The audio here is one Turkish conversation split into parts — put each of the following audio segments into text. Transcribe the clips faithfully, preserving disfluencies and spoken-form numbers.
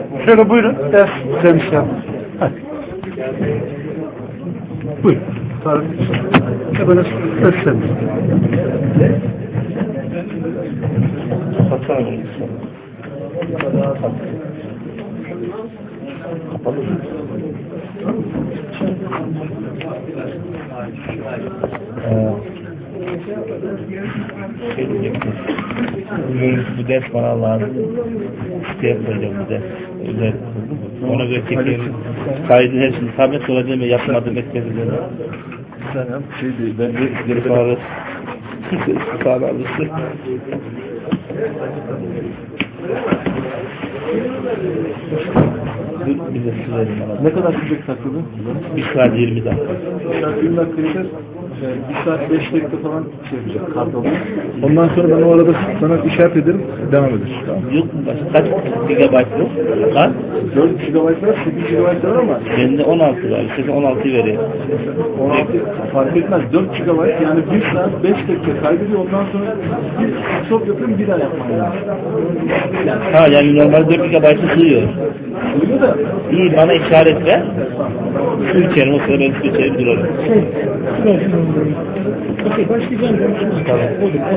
Şöyle buyurun. Ders servis yapın. Hadi. Buyurun. Tarık. Böyle ders servis. Hatta mı? Kapalı mı? Şey diyecektim. Bu ders bana lazım. Siteye koyacağım bu ders. Özel. Ona göre çekelim. Kaydın hepsini tablet sonra deme yapmadım etmedim. Sen yap. Şey değil. Ben de Geri sonra sağ alırsın. Bize sürelim. Ne kadar sürecek takılı? Bir saat yirmi dakika. Bir saat yirmi dakika yeter. Bir saat beş dakika falan şey yapacak. Kart alıyor. Ondan sonra ben o arada sana işaret ederim. Devam eder. Tamam. Yok mu başka? Kaç gigabayt bu? Kaç? dört gigabayt var, sekiz gigabayt var ama Bende on altı var. Size on altı veriyor. on altı fark etmez. dört gigabayt yani bir saat beş dakika kaydediyor. Ondan sonra bir stop yapıyorum, bir daha yapmam lazım. Ha yani normal dört gigabayt'ı sığıyor. Duyuyor da İyi bana işaret ver. Su içerim o sırada ben su içerim durarım. Okey, başlayacağım. Tamam.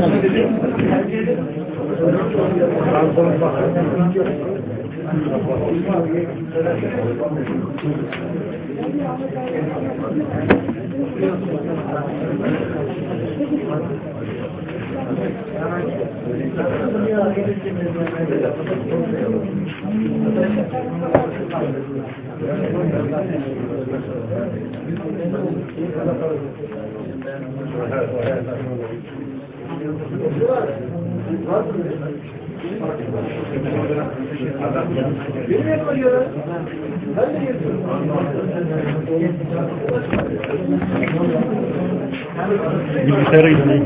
Bilgisayara gitmeyin.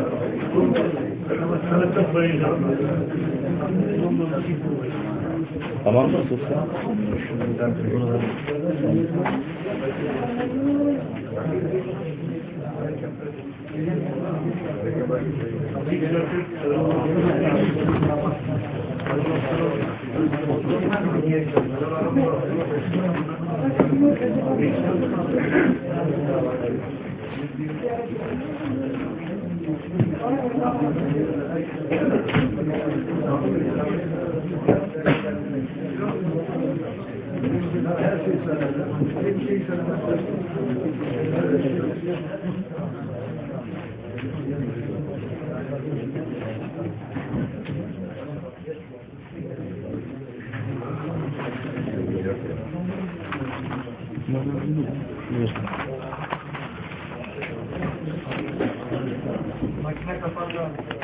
Tamam mı? Sus. Makine kapandı.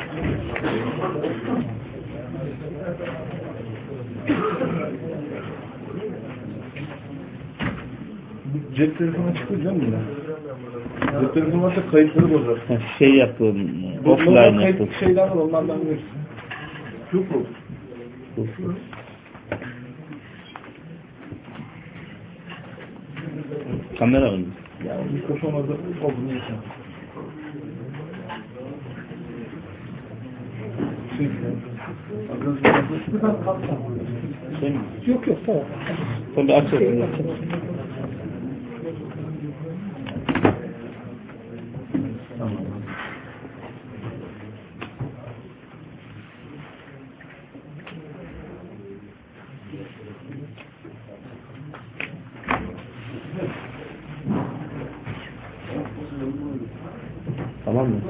Cep telefonu çıkıyor mu? Cep telefonu varsa kayıtları bozar. Şey yaptım. Offline yaptım. Kayıt şeyler var, onlardan verirsin. Yok mu? Kamera mı? Ya mikrofon orada olduğunu yaşam. Şey, Şey mi? yok yok tamam. Tabii açalım. Tamam mı?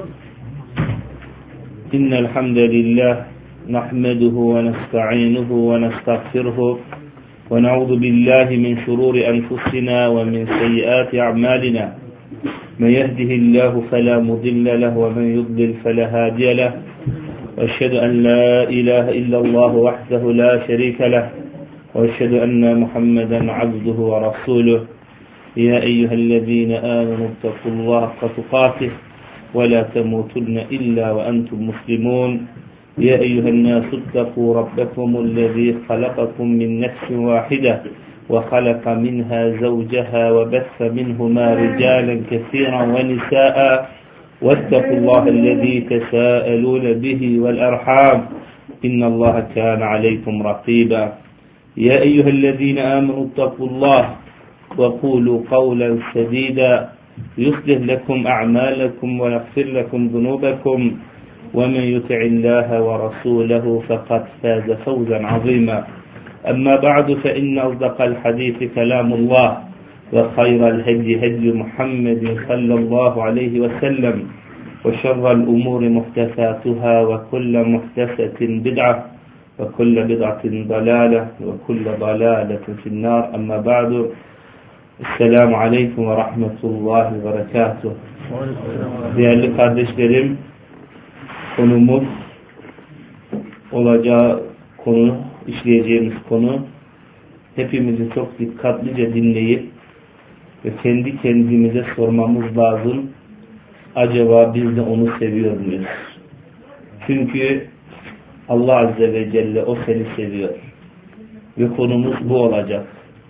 İnnel hamdelillah nahmeduhu ve nesta'inuhu ve nestağfiruhu ve na'udzu billahi min şururi enfusina ve min seyyiati a'malina. Men yehdihillahu fela mudille lehu ve men yudlil fela hadiye lehu. Ve eşhedü en la ilahe illallah vahdehu la şerike lehu ve eşhedü enne Muhammeden abduhu ve rasuluhu. Ya eyyühellezine amenu ittakullaha hakka tukatih ولا تموتن إلا وأنتم مسلمون يا أيها الناس اتقوا ربكم الذي خلقكم من نفس واحدة وخلق منها زوجها وبث منهما رجالا كثيرا ونساء واتقوا الله الذي تساءلون به والأرحام إن الله كان عليكم رقيبا يا أيها الذين آمنوا اتقوا الله وقولوا قولا سديدا يصلح لكم أعمالكم ويغفر لكم ذنوبكم ومن يطع الله ورسوله فقد فاز فوزا عظيما أما بعد فإن أصدق الحديث كلام الله وخير الهدي هدي محمد صلى الله عليه وسلم وشر الأمور محدثاتها وكل محدثة بدعة وكل بدعة ضلالة وكل ضلالة في النار أما بعد Esselamu Aleyküm ve Rahmetullahi ve Berekatuh. Değerli kardeşlerim, konumuz olacağı konu, işleyeceğimiz konu hepimizi çok dikkatlice dinleyip ve kendi kendimize sormamız lazım. Acaba biz de onu seviyor muyuz? Çünkü Allah Azze ve Celle o seni seviyor. Ve konumuz bu olacak.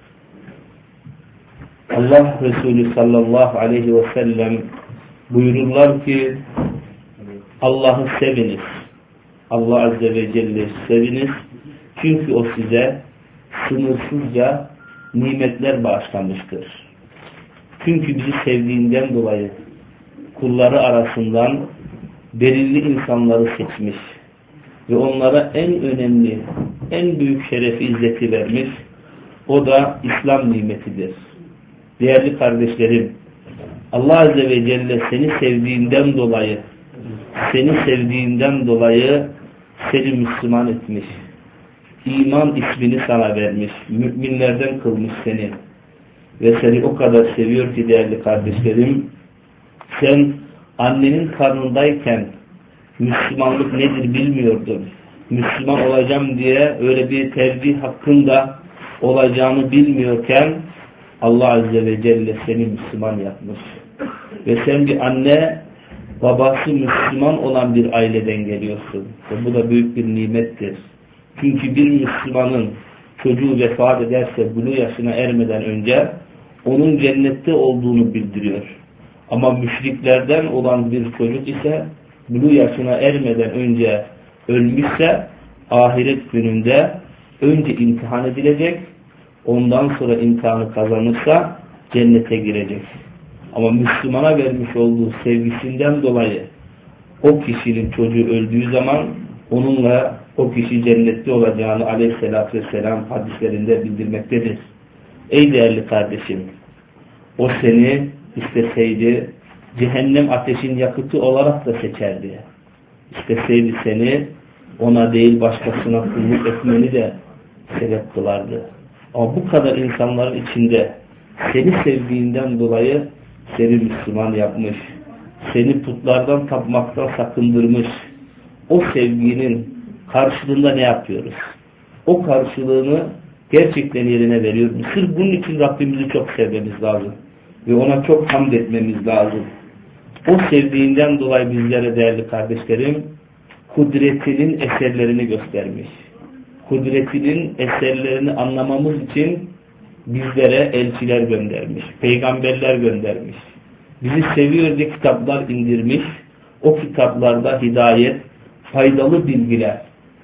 Allah Resulü sallallahu aleyhi ve sellem buyururlar ki Allah'ı seviniz. Allah Azze ve Celle seviniz. Çünkü o size sınırsızca nimetler bağışlamıştır. Çünkü bizi sevdiğinden dolayı kulları arasından belirli insanları seçmiş ve onlara en önemli, en büyük şerefi, izzeti vermiş. O da İslam nimetidir. Değerli kardeşlerim, Allah Azze ve Celle seni sevdiğinden dolayı, seni sevdiğinden dolayı seni Müslüman etmiş. İman ismini sana vermiş. Müminlerden kılmış seni. Ve seni o kadar seviyor ki değerli kardeşlerim, sen annenin karnındayken Müslümanlık nedir bilmiyordun. Müslüman olacağım diye öyle bir tercih hakkında olacağını bilmiyorken Allah Azze ve Celle seni Müslüman yapmış. Ve sen bir anne, babası Müslüman olan bir aileden geliyorsun. Ve bu da büyük bir nimettir. Çünkü bir Müslümanın çocuğu vefat ederse buluğ yaşına ermeden önce onun cennette olduğunu bildiriyor. Ama müşriklerden olan bir çocuk ise buluğ yaşına ermeden önce ölmüşse ahiret gününde önce imtihan edilecek, ondan sonra imtihanı kazanırsa cennete girecek. Ama Müslümana vermiş olduğu sevgisinden dolayı o kişinin çocuğu öldüğü zaman onunla o kişi cennette olacağını aleyhissalatü vesselam hadislerinde bildirmektedir. Ey değerli kardeşim, o seni isteseydi cehennem ateşin yakıtı olarak da seçerdi. İsteseydi seni ona değil başkasına kulluk etmeni de sebep kılardı. Ama bu kadar insanların içinde seni sevdiğinden dolayı seni Müslüman yapmış. Seni putlardan tapmaktan sakındırmış. O sevginin karşılığında ne yapıyoruz? O karşılığını gerçekten yerine veriyoruz. Sırf bunun için Rabbimizi çok sevmemiz lazım. Ve ona çok hamd etmemiz lazım. O sevdiğinden dolayı bizlere değerli kardeşlerim kudretinin eserlerini göstermiş. Kudretinin eserlerini anlamamız için bizlere elçiler göndermiş, peygamberler göndermiş. Bizi seviyor diye kitaplar indirmiş. O kitaplarda hidayet, faydalı bilgiler,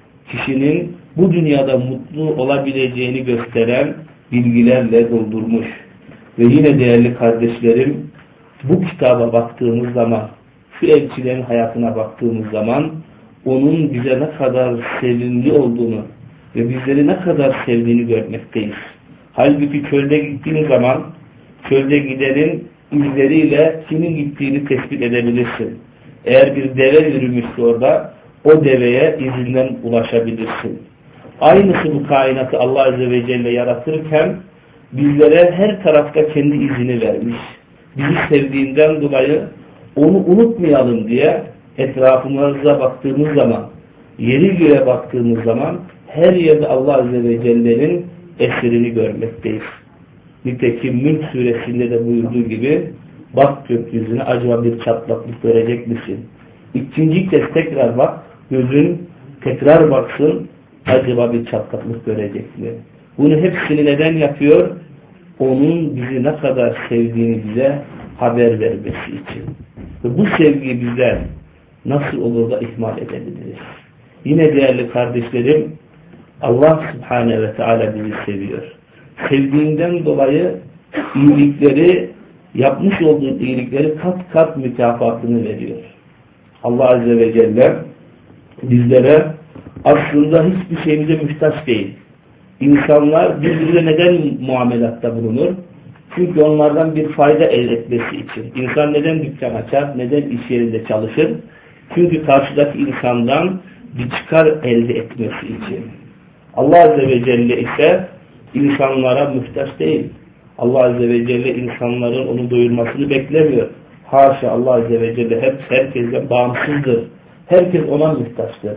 kişinin bu dünyada mutlu olabileceğini gösteren bilgilerle doldurmuş. Ve yine değerli kardeşlerim, bu kitaba baktığımız zaman, şu elçilerin hayatına baktığımız zaman, onun bize ne kadar sevimli olduğunu ve bizleri ne kadar sevdiğini görmekteyiz. Halbuki çölde gittiğin zaman, çölde gidenin izleriyle kimin gittiğini tespit edebilirsin. Eğer bir deve yürümüşse orada, o deveye izinden ulaşabilirsin. Aynısı bu kainatı Allah Azze ve Celle yaratırken, bizlere her tarafta kendi izini vermiş. Bizi sevdiğinden dolayı onu unutmayalım diye etrafımıza baktığımız zaman, yeri göğe baktığımız zaman her yerde Allah Azze ve Celle'nin eserini görmekteyiz. Nitekim Mülk suresinde de buyurduğu gibi bak gökyüzüne, acaba bir çatlaklık görecek misin? İkinci kez tekrar bak, gözün tekrar baksın, acaba bir çatlaklık görecek mi? Bunu hepsini neden yapıyor? Onun bizi ne kadar sevdiğini bize haber vermesi için. Ve bu sevgiyi bizler nasıl olur da ihmal edebiliriz? Yine değerli kardeşlerim, Allah Subhanahu ve Teala bizi seviyor. Sevdiğinden dolayı iyilikleri, yapmış olduğu iyilikleri kat kat mükafatını veriyor. Allah Azze ve Celle bizlere aslında hiçbir şeyimize muhtaç değil. İnsanlar birbirine neden muamelatta bulunur? Çünkü onlardan bir fayda elde etmesi için. İnsan neden dükkan açar? Neden iş yerinde çalışır? Çünkü karşıdaki insandan bir çıkar elde etmesi için. Allah Azze ve Celle ise insanlara muhtaç değil. Allah Azze ve Celle insanların onu doyurmasını beklemiyor. Haşa, Allah Azze ve Celle hep herkesten bağımsızdır. Herkes ona muhtaçtır.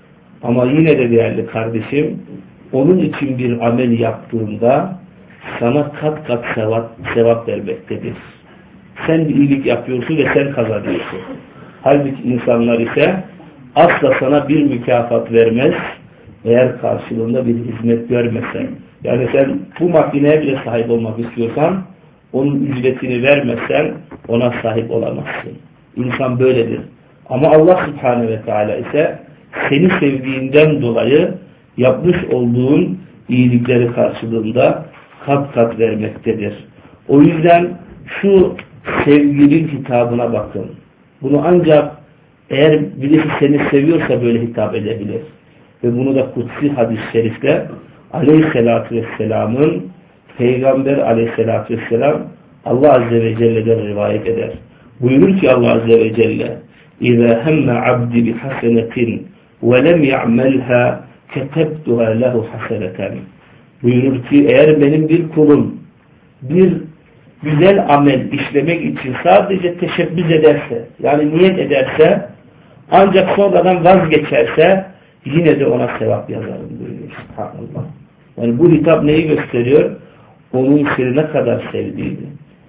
Ama yine de değerli kardeşim, onun için bir amel yaptığında sana kat kat sevap, sevap vermektedir. Sen bir iyilik yapıyorsun ve sen kazanıyorsun. Halbuki insanlar ise asla sana bir mükafat vermez eğer karşılığında bir hizmet görmesen. Yani sen bu makineye bile sahip olmak istiyorsan onun ücretini vermezsen ona sahip olamazsın. İnsan böyledir. Ama Allah Subhanahu ve Teala ise seni sevdiğinden dolayı yapmış olduğun iyilikleri karşılığında kat kat vermektedir. O yüzden şu sevginin hitabına bakın. Bunu ancak eğer birisi seni seviyorsa böyle hitap edebilir. Ve bunu da kutsi hadis-i şerifte Aleyhisselatü Vesselam'ın Peygamber Aleyhisselatü Vesselam Allah Azze ve Celle'den rivayet eder. Buyurur ki Allah Azze ve Celle اِذَا هَمَّ عَبْدِ بِحَسَنَةٍ وَلَمْ يَعْمَلْهَا كَتَبْتُهَا لَهُ حَسَنَةً. Buyurur ki eğer benim bir kulum bir güzel amel işlemek için sadece teşebbüs ederse, yani niyet ederse, ancak sonradan vazgeçerse yine de ona sevap yazarım buyuruyor. Subhanallah. Yani bu hitap neyi gösteriyor? Onun seni ne kadar sevdiğini.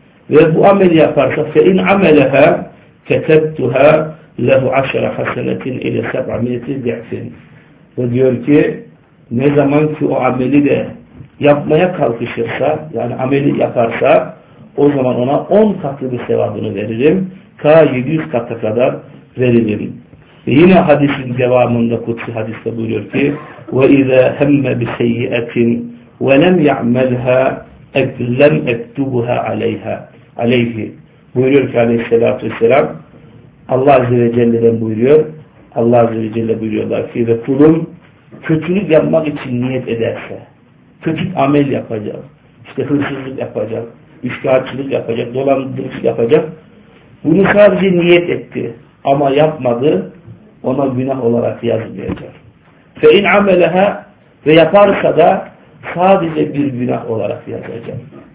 Ve bu ameli yaparsa فَاِنْ عَمَلَهَا كَتَبْتُهَا لَهُ عَشَرَ حَسَنَةٍ اِلَى سَبْعَمِيَةِ ضِعْفٍ. Ve diyor ki ne zaman ki o ameli de yapmaya kalkışırsa, yani ameli yaparsa, o zaman ona on katlı bir sevabını veririm. Ta yedi yüz kata kadar veririm. Ve yine hadisin devamında kutsi hadiste buyuruyor ki وَاِذَا هَمَّ بِسَيِّئَةٍ وَلَمْ يَعْمَلْهَا لَمْ اَكْتُبُهَا عَلَيْهَا aleyhi. Buyuruyor ki Aleyhisselatü Vesselam, Allah Azze ve Celle'den buyuruyor. Allah Azze ve Celle buyuruyorlar ki ve kulum kötülük yapmak için niyet ederse, kötü amel yapacak, işte hırsızlık yapacak, üçkağıtçılık yapacak, dolandırıcılık yapacak. Bunu sadece niyet etti ama yapmadı, ona günah olarak yazmayacak. Fe in ameleha, ve yaparsa da sadece bir günah olarak yazacak.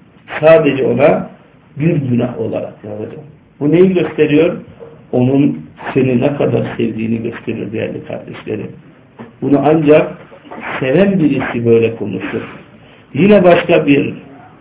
Sadece ona bir günah olarak yazacak. Bu neyi gösteriyor? Onun seni ne kadar sevdiğini gösteriyor değerli kardeşlerim. Bunu ancak seven birisi böyle konuşur. Yine başka bir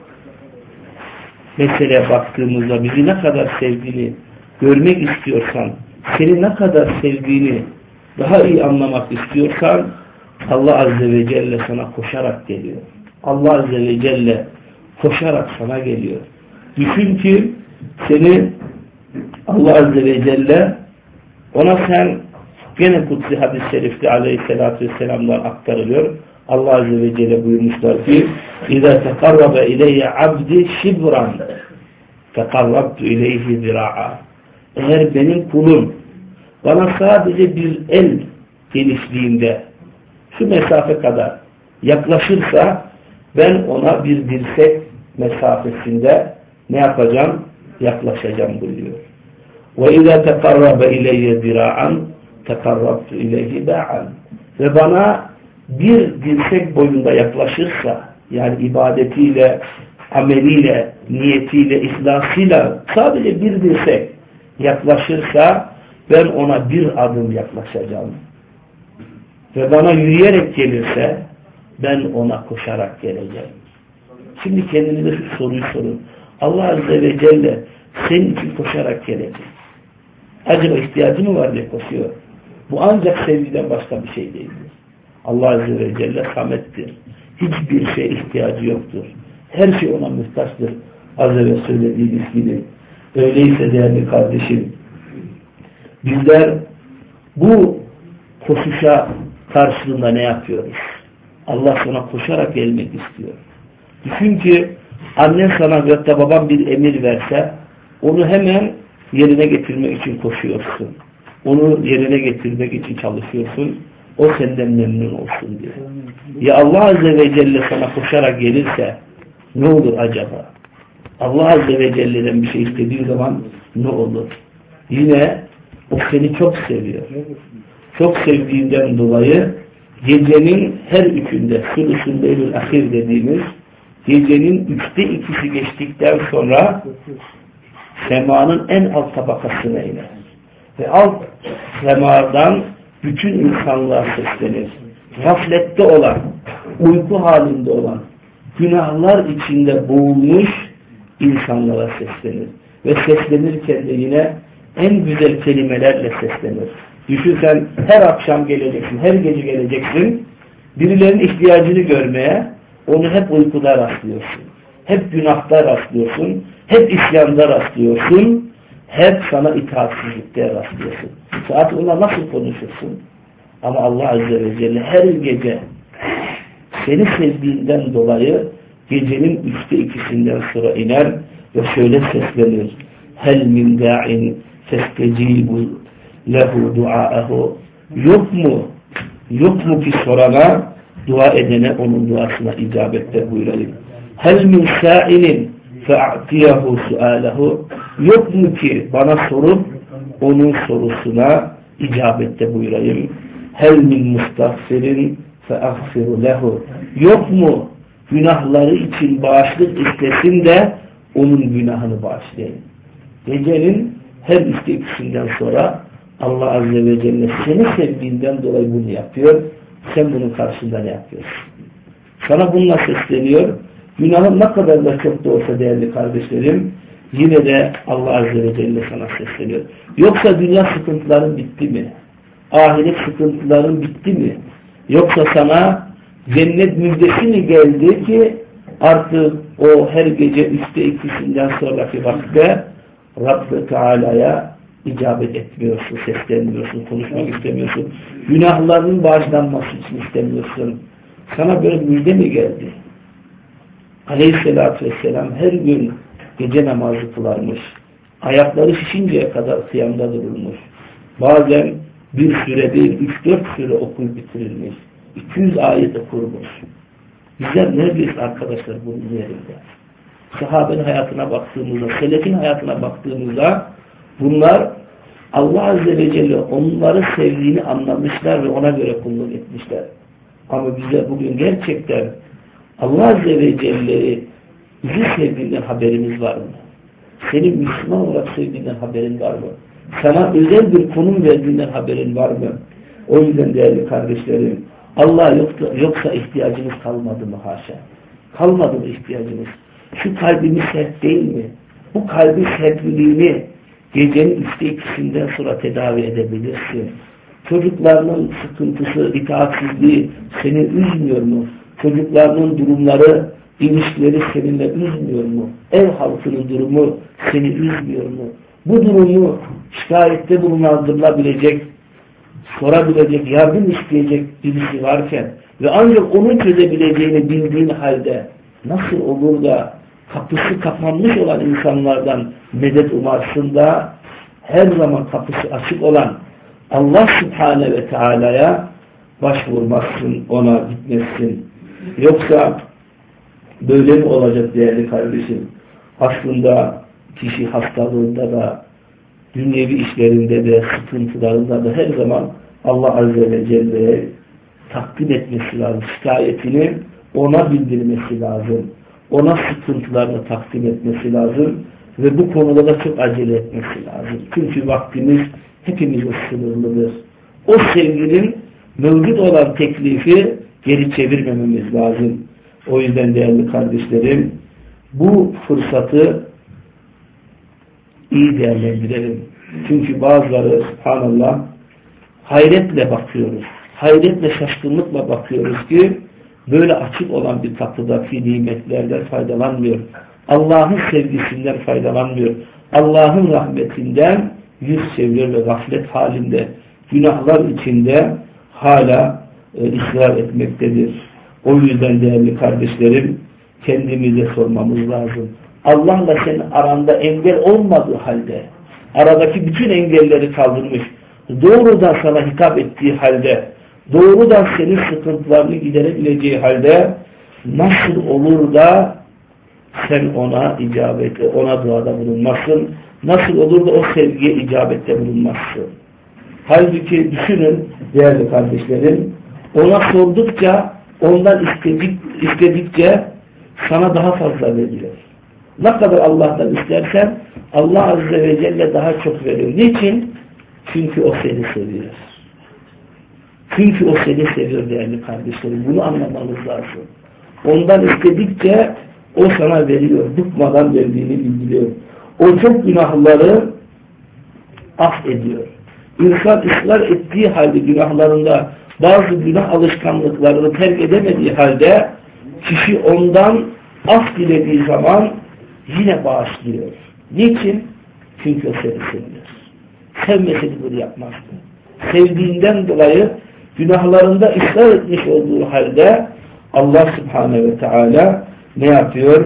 meseleye baktığımızda bizi ne kadar sevdiğini görmek istiyorsan, seni ne kadar sevdiğini daha iyi anlamak istiyorsan, Allah Azze ve Celle sana koşarak geliyor. Allah Azze ve Celle koşarak sana geliyor. Düşün ki seni Allah Azze ve Celle, ona sen gene kutsi hadis-i şerifte Aleyhisselatü Vesselam'dan aktarılıyor. Allah Azze ve Celle buyurmuşlar ki اِذَا تَقَرَّبَ اِلَيَّ عَبْدِ شِبْرًا تَقَرَّبْتُ اِلَيْهِ ذِرَاعًا. Eğer benim kulum bana sadece bir el genişliğinde şu mesafe kadar yaklaşırsa ben ona bir dirsek mesafesinde ne yapacağım? Yaklaşacağım buyuruyor. وَاِذَا تَقَرَّبَ اِلَيَّ ذِرَاعًا تَقَرَّبْتُ اِلَيْهِ بَاعًا. Ve bana bir dirsek boyunda yaklaşırsa, yani ibadetiyle, ameliyle, niyetiyle, ihlasıyla sadece bir dirsek yaklaşırsa ben ona bir adım yaklaşacağım. Ve bana yürüyerek gelirse ben ona koşarak geleceğim. Şimdi kendinize şu soruyu sorun. Allah Azze ve Celle senin için koşarak gelecek. Acaba ihtiyacı mı var diye koşuyor. Bu ancak sevgiden başka bir şey değildir. Allah Azze ve Celle samettir. Hiçbir şeye ihtiyacı yoktur. Her şey ona muhtaçtır. Az evvel söylediğimiz gibi. Öyleyse değerli kardeşim, bizler bu koşuşa karşılığında ne yapıyoruz? Allah sana koşarak gelmek istiyor. Düşün ki annen sana veyahut da baban bir emir verse onu hemen yerine getirmek için koşuyorsun. Onu yerine getirmek için çalışıyorsun. O senden memnun olsun diye. Ya Allah Azze ve Celle sana koşarak gelirse ne olur acaba? Allah Azze ve Celle'den bir şey istediği zaman ne olur? Yine o seni çok seviyor. Çok sevdiğinden dolayı gecenin her üçünde sulusun leylül ahir dediğimiz gecenin üçte ikisi geçtikten sonra semanın en alt tabakasına iner. Ve alt semadan bütün insanlığa seslenir. Gaflette olan, uyku halinde olan, günahlar içinde boğulmuş insanlara seslenir. Ve seslenirken de yine en güzel kelimelerle seslenir. Düşün sen her akşam geleceksin, her gece geleceksin. Birilerinin ihtiyacını görmeye onu hep uykuda rastlıyorsun. Hep günahda rastlıyorsun. Hep isyanda rastlıyorsun. Hep sana itaatsizlikte rastlıyorsun. Saat ona nasıl konuşursun? Ama Allah Azze ve Celle her gece seni sevdiğinden dolayı gecenin üçte ikisinden sonra iner ve şöyle seslenir. Hel min da'in festecibu lehu duaahu. Yok mu? Yok mu ki sorana, dua edene onun duasına icabette buyurayım. Hel min sa'ilin fe'atiyahu su'alehu. Yok mu ki bana sorup onun sorusuna icabette buyurayım. Hel min mustagfirin fe'agfiru lehu. Yok mu günahları için bağışlık istesin de onun günahını bağışlayayım. Gecenin her üstü ikisinden sonra Allah Azze ve Celle seni sevdiğinden dolayı bunu yapıyor. Sen bunun karşında ne yapıyorsun? Sana bununla sesleniyor. Günahın ne kadar da çok da olsa değerli kardeşlerim, yine de Allah Azze ve Celle sana sesleniyor. Yoksa dünya sıkıntıların bitti mi? Ahiret sıkıntıların bitti mi? Yoksa sana cennet müjdesi mi geldi ki artık o her gece üçte ikisinden sonraki vakitte Rabb-i Teala'ya icabet etmiyorsun, seslenmiyorsun, konuşmak istemiyorsun. Günahlarının bağışlanması için istemiyorsun. Sana böyle müjde mi geldi? Aleyhisselatü Vesselam her gün gece namazı kılarmış. Ayakları şişinceye kadar kıyamda durulmuş. Bazen bir süre değil, üç dört süre okuyup bitirilmiş. iki yüz ayet okurmuş. Bizler neredeyiz arkadaşlar bunun yerinde? Sahabenin hayatına baktığımızda, selefin hayatına baktığımızda bunlar Allah Azze ve Celle onları sevdiğini anlamışlar ve ona göre kulluk etmişler. Ama bize bugün gerçekten Allah Azze ve Celle'yi bizi sevdiğinden haberimiz var mı? Senin Müslüman olarak sevdiğinden haberin var mı? Sana özel bir konum verdiğinden haberin var mı? O yüzden değerli kardeşlerim, Allah yoksa, yoksa ihtiyacınız kalmadı mı haşa? Kalmadı mı ihtiyacınız? Şu kalbimiz sert değil mi? Bu kalbin sertliliğini gecenin üçte ikisinden sonra tedavi edebilirsin. Çocuklarının sıkıntısı, itaatsizliği seni üzmüyor mu? Çocuklarının durumları, ilişkileri seninle üzmüyor mu? Ev halkının durumu seni üzmüyor mu? Bu durumu şikayette bulunulabilecek, sorabilecek, yardım isteyecek birisi varken ve ancak onun çözebileceğini bildiğin halde nasıl olur da kapısı kapanmış olan insanlardan medet umarsın da her zaman kapısı açık olan Allah Subhanahu ve Teala'ya başvurmazsın, ona gitmezsin. Yoksa böyle mi olacak değerli kardeşim? Aslında kişi hastalığında da, dünyevi işlerinde de, sıkıntılarında da her zaman Allah Azze ve Celle'ye takdim etmesi lazım. Şikayetini ona bildirmesi lazım. Ona sıkıntılarını takdim etmesi lazım. Ve bu konuda da çok acele etmesi lazım. Çünkü vaktimiz hepimizin sınırlıdır. O sevginin mevcut olan teklifi geri çevirmememiz lazım. O yüzden değerli kardeşlerim, bu fırsatı iyi değerlendirelim. Çünkü bazıları subhanallah hayretle bakıyoruz. Hayretle, şaşkınlıkla bakıyoruz ki böyle açık olan bir kapıdaki nimetlerden faydalanmıyor. Allah'ın sevgisinden faydalanmıyor. Allah'ın rahmetinden yüz çeviriyor ve gaflet halinde, günahlar içinde hala e, ısrar etmektedir. O yüzden değerli kardeşlerim, kendimize sormamız lazım. Allah'la senin aranda engel olmadığı halde, aradaki bütün engelleri kaldırmış, doğrudan sana hitap ettiği halde, doğrudan senin sıkıntılarını giderebileceği halde nasıl olur da sen ona icabet, ona duada bulunmazsın? Nasıl olur da o sevgiye icabette bulunmazsın? Halbuki düşünün değerli kardeşlerim, ona sordukça, ondan istedik, istedikçe sana daha fazla veriyor. Ne kadar Allah'tan istersen Allah Azze ve Celle daha çok veriyor. Niçin? Çünkü o seni seviyor. Çünkü o seni seviyor değerli kardeşlerim. Bunu anlamamız lazım. Ondan istedikçe o sana veriyor. Bıkmadan verdiğini bildiriyor. O çok günahları affediyor. İnsan ısrar ettiği halde günahlarında bazı günah alışkanlıklarını terk edemediği halde kişi ondan af dilediği zaman yine bağışlıyor. Niçin? Çünkü o seni seviyor. Sevmeseydi bunu yapmazdı. Sevdiğinden dolayı günahlarında ısrar etmiş olduğu halde Allah Subhanahu ve Teala ne yapıyor?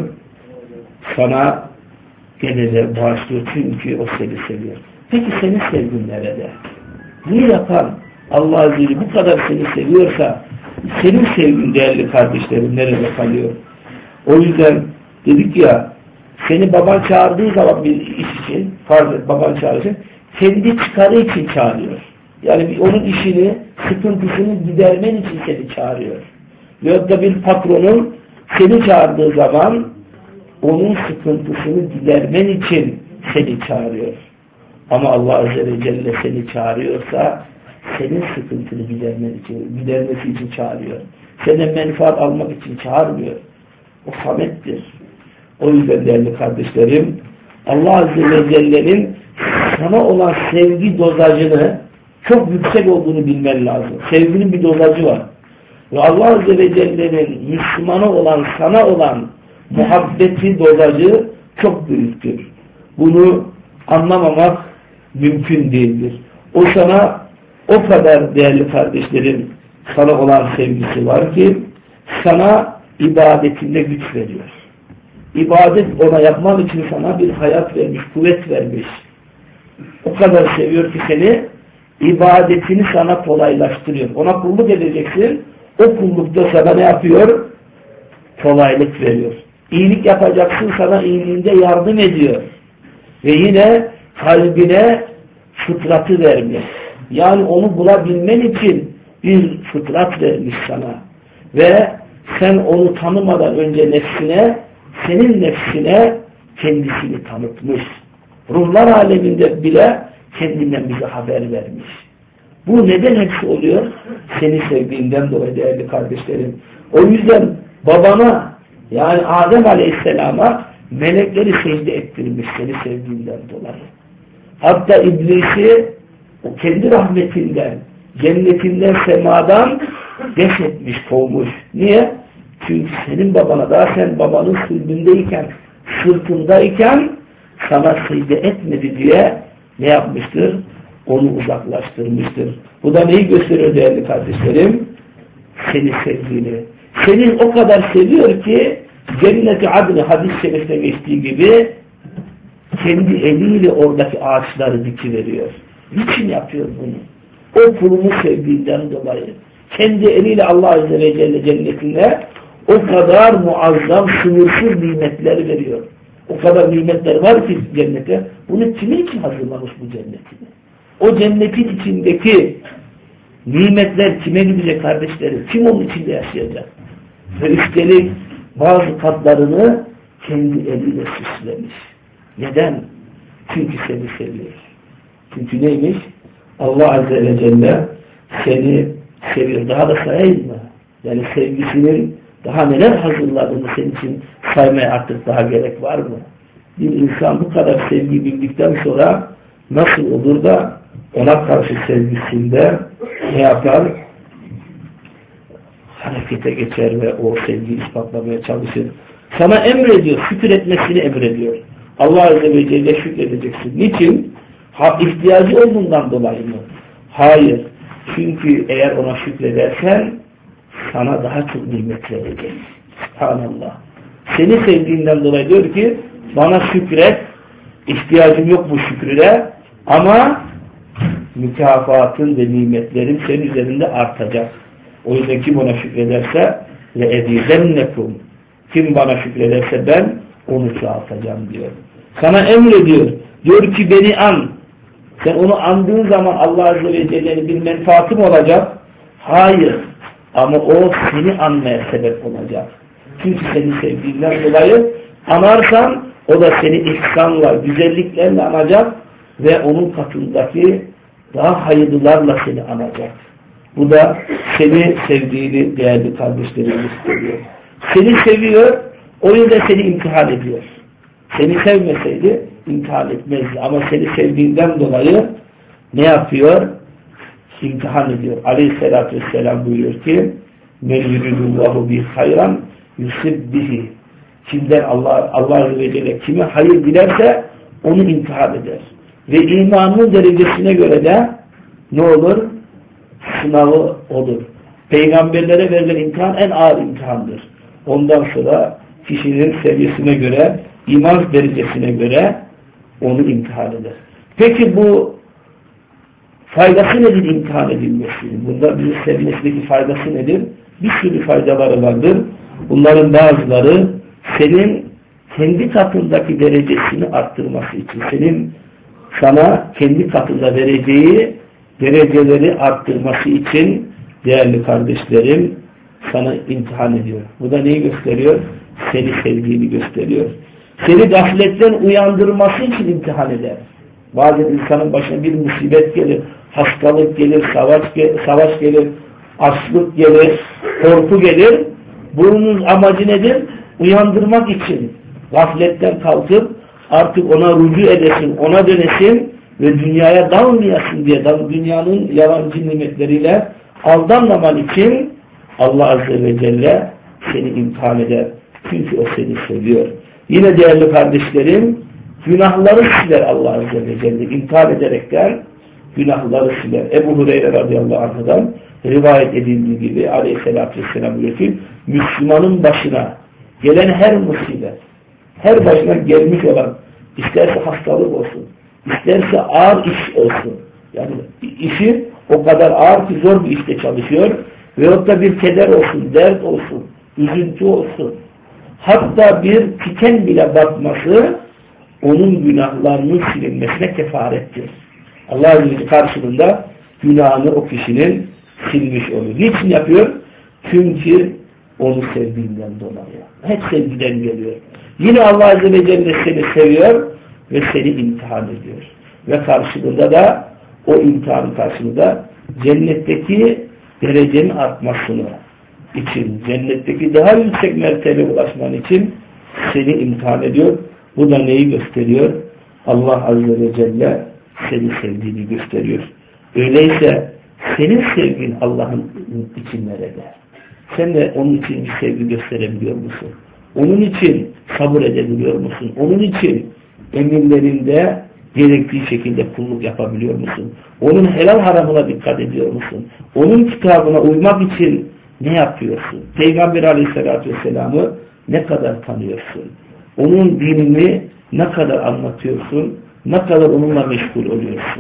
Sana gene de bağışlıyor. Çünkü o seni seviyor. Peki senin sevgin nerede? Bunu yapan Allah Azze ve Celle bu kadar seni seviyorsa senin sevgin değerli kardeşlerim nerede kalıyor? O yüzden dedik ya, seni baban çağırdığı zaman bir iş için, farz et baban çağırıyor, kendi çıkarı için çağırıyor. Yani onun işini, sıkıntısını gidermen için seni çağırıyor. Veyahut da bir patronun seni çağırdığı zaman onun sıkıntısını gidermen için seni çağırıyor. Ama Allah Azze ve Celle seni çağırıyorsa senin sıkıntını gidermen için, gidermesi için çağırıyor. Senden menfaat almak için çağırmıyor. O samettir. O yüzden değerli kardeşlerim, Allah Azze ve Celle'nin sana olan sevgi dozajını çok yüksek olduğunu bilmen lazım. Sevginin bir dozajı var. Ve Allah Azze ve Celle'nin Müslümana olan, sana olan muhabbeti dozajı çok büyüktür. Bunu anlamamak mümkün değildir. O sana o kadar değerli kardeşlerim sana olan sevgisi var ki sana ibadetinde güç veriyor. İbadet ona yapman için sana bir hayat vermiş, kuvvet vermiş. O kadar seviyor ki seni, ibadetini sana kolaylaştırıyor. Ona kulluk edeceksin, o kullukta sana ne yapıyor? Kolaylık veriyor. İyilik yapacaksın, sana iyiliğinde yardım ediyor. Ve yine kalbine fıtratı vermiş. Yani onu bulabilmen için bir fıtrat vermiş sana. Ve sen onu tanımadan önce nefsine, senin nefsine kendisini tanıtmış. Ruhlar aleminde bile kendinden bize haber vermiş. Bu neden hepsi oluyor? Seni sevdiğinden dolayı değerli kardeşlerim. O yüzden babana, yani Adem Aleyhisselam'a melekleri secde ettirmiş seni sevdiğinden dolayı. Hatta iblisi o kendi rahmetinden, cennetinden, semadan def etmiş, kovmuş. Niye? Çünkü senin babana, daha sen babanın sırtındayken, sırtındayken sana secde etmedi diye ne yapmıştır? Onu uzaklaştırmıştır. Bu da neyi gösteriyor değerli kardeşlerim? Seni sevdiğini. Seni o kadar seviyor ki Cennet-i Adn hadis-i şerifte geçtiği gibi kendi eliyle oradaki ağaçları dikiveriyor. Niçin yapıyor bunu? O kulunu sevdiğinden dolayı. Kendi eliyle Allah Azze ve Celle cennetine o kadar muazzam, sınırsız nimetler veriyor. O kadar nimetler var ki cennete. Bunu kimin için hazırlamış bu cennetini? O cennetin içindeki nimetler kime gidecek kardeşlerim? Kim onun içinde yaşayacak? Ve üstelik bazı katlarını kendi eliyle süslemiş. Neden? Çünkü seni seviyor. Çünkü neymiş? Allah Azze ve Celle seni seviyor. Daha da sayayım mı? Yani sevgisinin daha neler hazırladığını senin için saymaya artık daha gerek var mı? Bir insan bu kadar sevgi bildikten sonra nasıl olur da ona karşı sevgisinde ne yapar? Harekete geçer ve o sevgiyi ispatlamaya çalışır. Sana emrediyor, şükür etmesini emrediyor. Allah Azze ve Celle şükredeceksin. Niçin? Ha, ihtiyacı olduğundan dolayı mı? Hayır. Çünkü eğer ona şükredersen sana daha çok nimet vereceğim. Subhanallah. Seni sevdiğinden dolayı diyor ki bana şükret, ihtiyacım yok bu şükrüne ama mükafatın ve nimetlerim senin üzerinde artacak. O yüzden kim ona şükrederse ve ezidennekum, kim bana şükrederse ben onu çoğaltacağım diyor. Sana emrediyor. Diyor ki beni an. Sen onu andığın zaman Allah Azze ve Celle'nin bir menfaati mi olacak? Hayır. Ama o seni anmaya sebep olacak. Çünkü seni sevdiğinden dolayı anarsan o da seni ihsanla, güzelliklerle anacak ve onun katındaki daha hayırlılarla seni anacak. Bu da seni sevdiğini değerli kardeşlerim gösteriyor. Seni seviyor, o yüzden seni imtihan ediyor. Seni sevmeseydi imtihan etmezdi. Ama seni sevdiğinden dolayı ne yapıyor? İmtihan ediyor. Aleyhisselatü vesselam buyuruyor ki men yuridullahu bi hayran yusib bihi. Kimden Allah Allah Azze ve Celle kime hayır dilerse onu imtihan eder. Ve imanın derecesine göre de ne olur? Sınavı odur. Peygamberlere verilen imtihan en ağır imtihandır. Ondan sonra kişinin seviyesine göre, iman derecesine göre onu imtihan eder. Peki bu faydası nedir imtihan edilmesi? Bunda bir seviyesindeki faydası nedir? Bir sürü faydaları vardır. Bunların bazıları senin kendi katındaki derecesini arttırması için, senin sana kendi katında vereceği dereceleri arttırması için değerli kardeşlerim sana imtihan ediyor. Bu da neyi gösteriyor? Seni sevdiğini gösteriyor. Seni gafletten uyandırması için imtihan eder. Bazen insanın başına bir musibet gelir, hastalık gelir, savaş, savaş gelir, açlık gelir, korku gelir. Bunun amacı nedir? Uyandırmak için. Gafletten kalkıp artık ona rücu edesin, ona dönesin ve dünyaya dalmayasın diye, dünyanın yalancı nimetleriyle aldanmaman için Allah Azze ve Celle seni imtihan eder. Çünkü o seni seviyor. Yine değerli kardeşlerim, günahları siler Allah Azze ve Celle. İmtihan ederekten günahları siler. Ebu Hureyre radıyallahu anh'dan rivayet edildiği gibi aleyhissalatü vesselam diyor ki Müslümanın başına gelen her musibet, her başına gelmiş olan, isterse hastalık olsun, isterse ağır iş olsun. Yani işi o kadar ağır ki zor bir işte çalışıyor. Veyahut da bir keder olsun, dert olsun, üzüntü olsun. Hatta bir tiken bile batması onun günahlarının silinmesine kefarettir. Allah'ın karşılığında günahını o kişinin silmiş oluyor. Niçin yapıyor? Çünkü onu sevdiğinden dolayı. Hep sevgiden geliyor. Yine Allah Azze ve Celle seni seviyor ve seni imtihan ediyor. Ve karşılığında da o imtihanın karşılığında cennetteki derecenin artmasını için, cennetteki daha yüksek mertebeye ulaşman için seni imtihan ediyor. Bu da neyi gösteriyor? Allah Azze ve Celle seni sevdiğini gösteriyor. Öyleyse senin sevgin Allah'ın için nerede? Sen de onun için bir sevgi gösterebiliyor musun? Onun için sabır edebiliyor musun? Onun için emirlerinde gerektiği şekilde kulluk yapabiliyor musun? Onun helal haramına dikkat ediyor musun? Onun kitabına uymak için ne yapıyorsun? Peygamber Aleyhisselatü Vesselam'ı ne kadar tanıyorsun? Onun dinini ne kadar anlatıyorsun? Ne kadar onunla meşgul oluyorsun?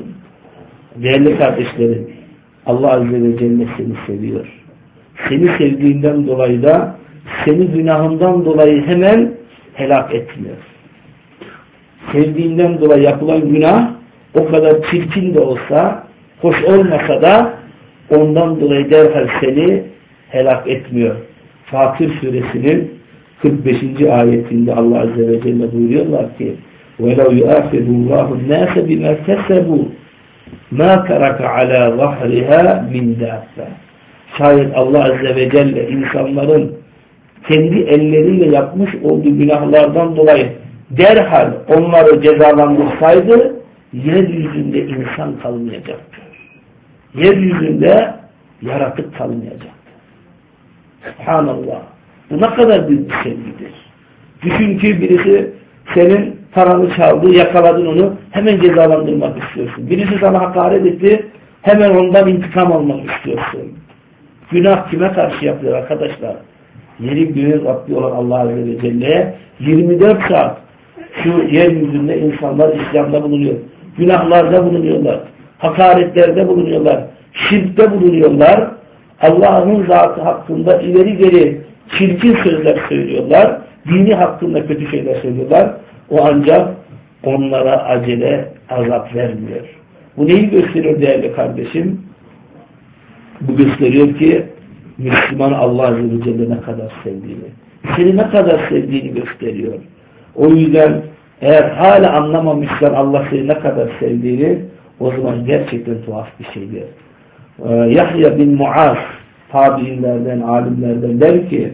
Değerli kardeşlerim, Allah Azze ve Celle seni seviyor. Seni sevdiğinden dolayı da seni günahından dolayı hemen helak etmiyor. Sevdiğinden dolayı yapılan günah o kadar çirkin de olsa, hoş olmasa da ondan dolayı derhal seni helak etmiyor. Fatır suresinin kırk beşinci ayetinde Allah Azze ve Celle buyuruyorlar ki وَلَوْ يُؤَخِذُ اللّٰهُ النَّاسَ بِمَا كَسَبُوا مَا تَرَكَ عَلَى ظَهْرِهَا مِنْ دَافَّةٍ. Şayet Allah Azze ve Celle insanların kendi elleriyle yapmış olduğu günahlardan dolayı derhal onları cezalandırsaydı yeryüzünde insan kalmayacaktı. Yeryüzünde yaratık kalmayacaktı. Subhanallah. Bu ne kadar büyük bir sevgidir. Düşün ki birisi senin paranı çaldı, yakaladın onu, hemen cezalandırmak istiyorsun. Birisi sana hakaret etti, hemen ondan intikam almak istiyorsun. Günah kime karşı yapıyor arkadaşlar? Yeri göğü Rabbi olan Allah Azze ve Celle'ye yirmi dört saat şu yeryüzünde insanlar İslam'da bulunuyor. Günahlarda bulunuyorlar. Hakaretlerde bulunuyorlar. Şirkte bulunuyorlar. Allah'ın zatı hakkında ileri geri çirkin sözler söylüyorlar. Dini hakkında kötü şeyler söylüyorlar. O ancak onlara acele azap vermiyor. Bu neyi gösteriyor değerli kardeşim? Bu gösteriyor ki Müslüman Allah Azze ve Celle ne kadar sevdiğini, seni ne kadar sevdiğini gösteriyor. O yüzden eğer hala anlamamışsan Allah seni ne kadar sevdiğini, o zaman gerçekten tuhaf bir şeydir. Ee, Yahya bin Muaz tabiinlerden, alimlerden der ki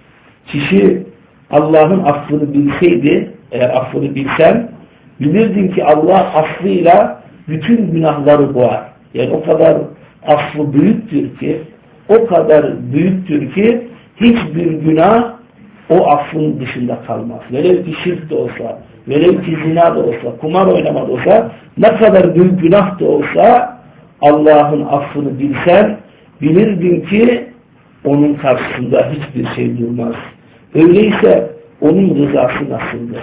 kişi Allah'ın affını bilseydi, eğer affını bilsen, bilirdin ki Allah affıyla bütün günahları boğar. Yani o kadar affı büyüktür ki, o kadar büyüktür ki hiçbir günah o affın dışında kalmaz. Velev ki şirk de olsa, velev ki zina da olsa, kumar oynamak da olsa, ne kadar büyük günah da olsa Allah'ın affını bilsen, bilirdin ki onun karşısında hiçbir şey durmaz. Öyleyse onun rızası nasıldır?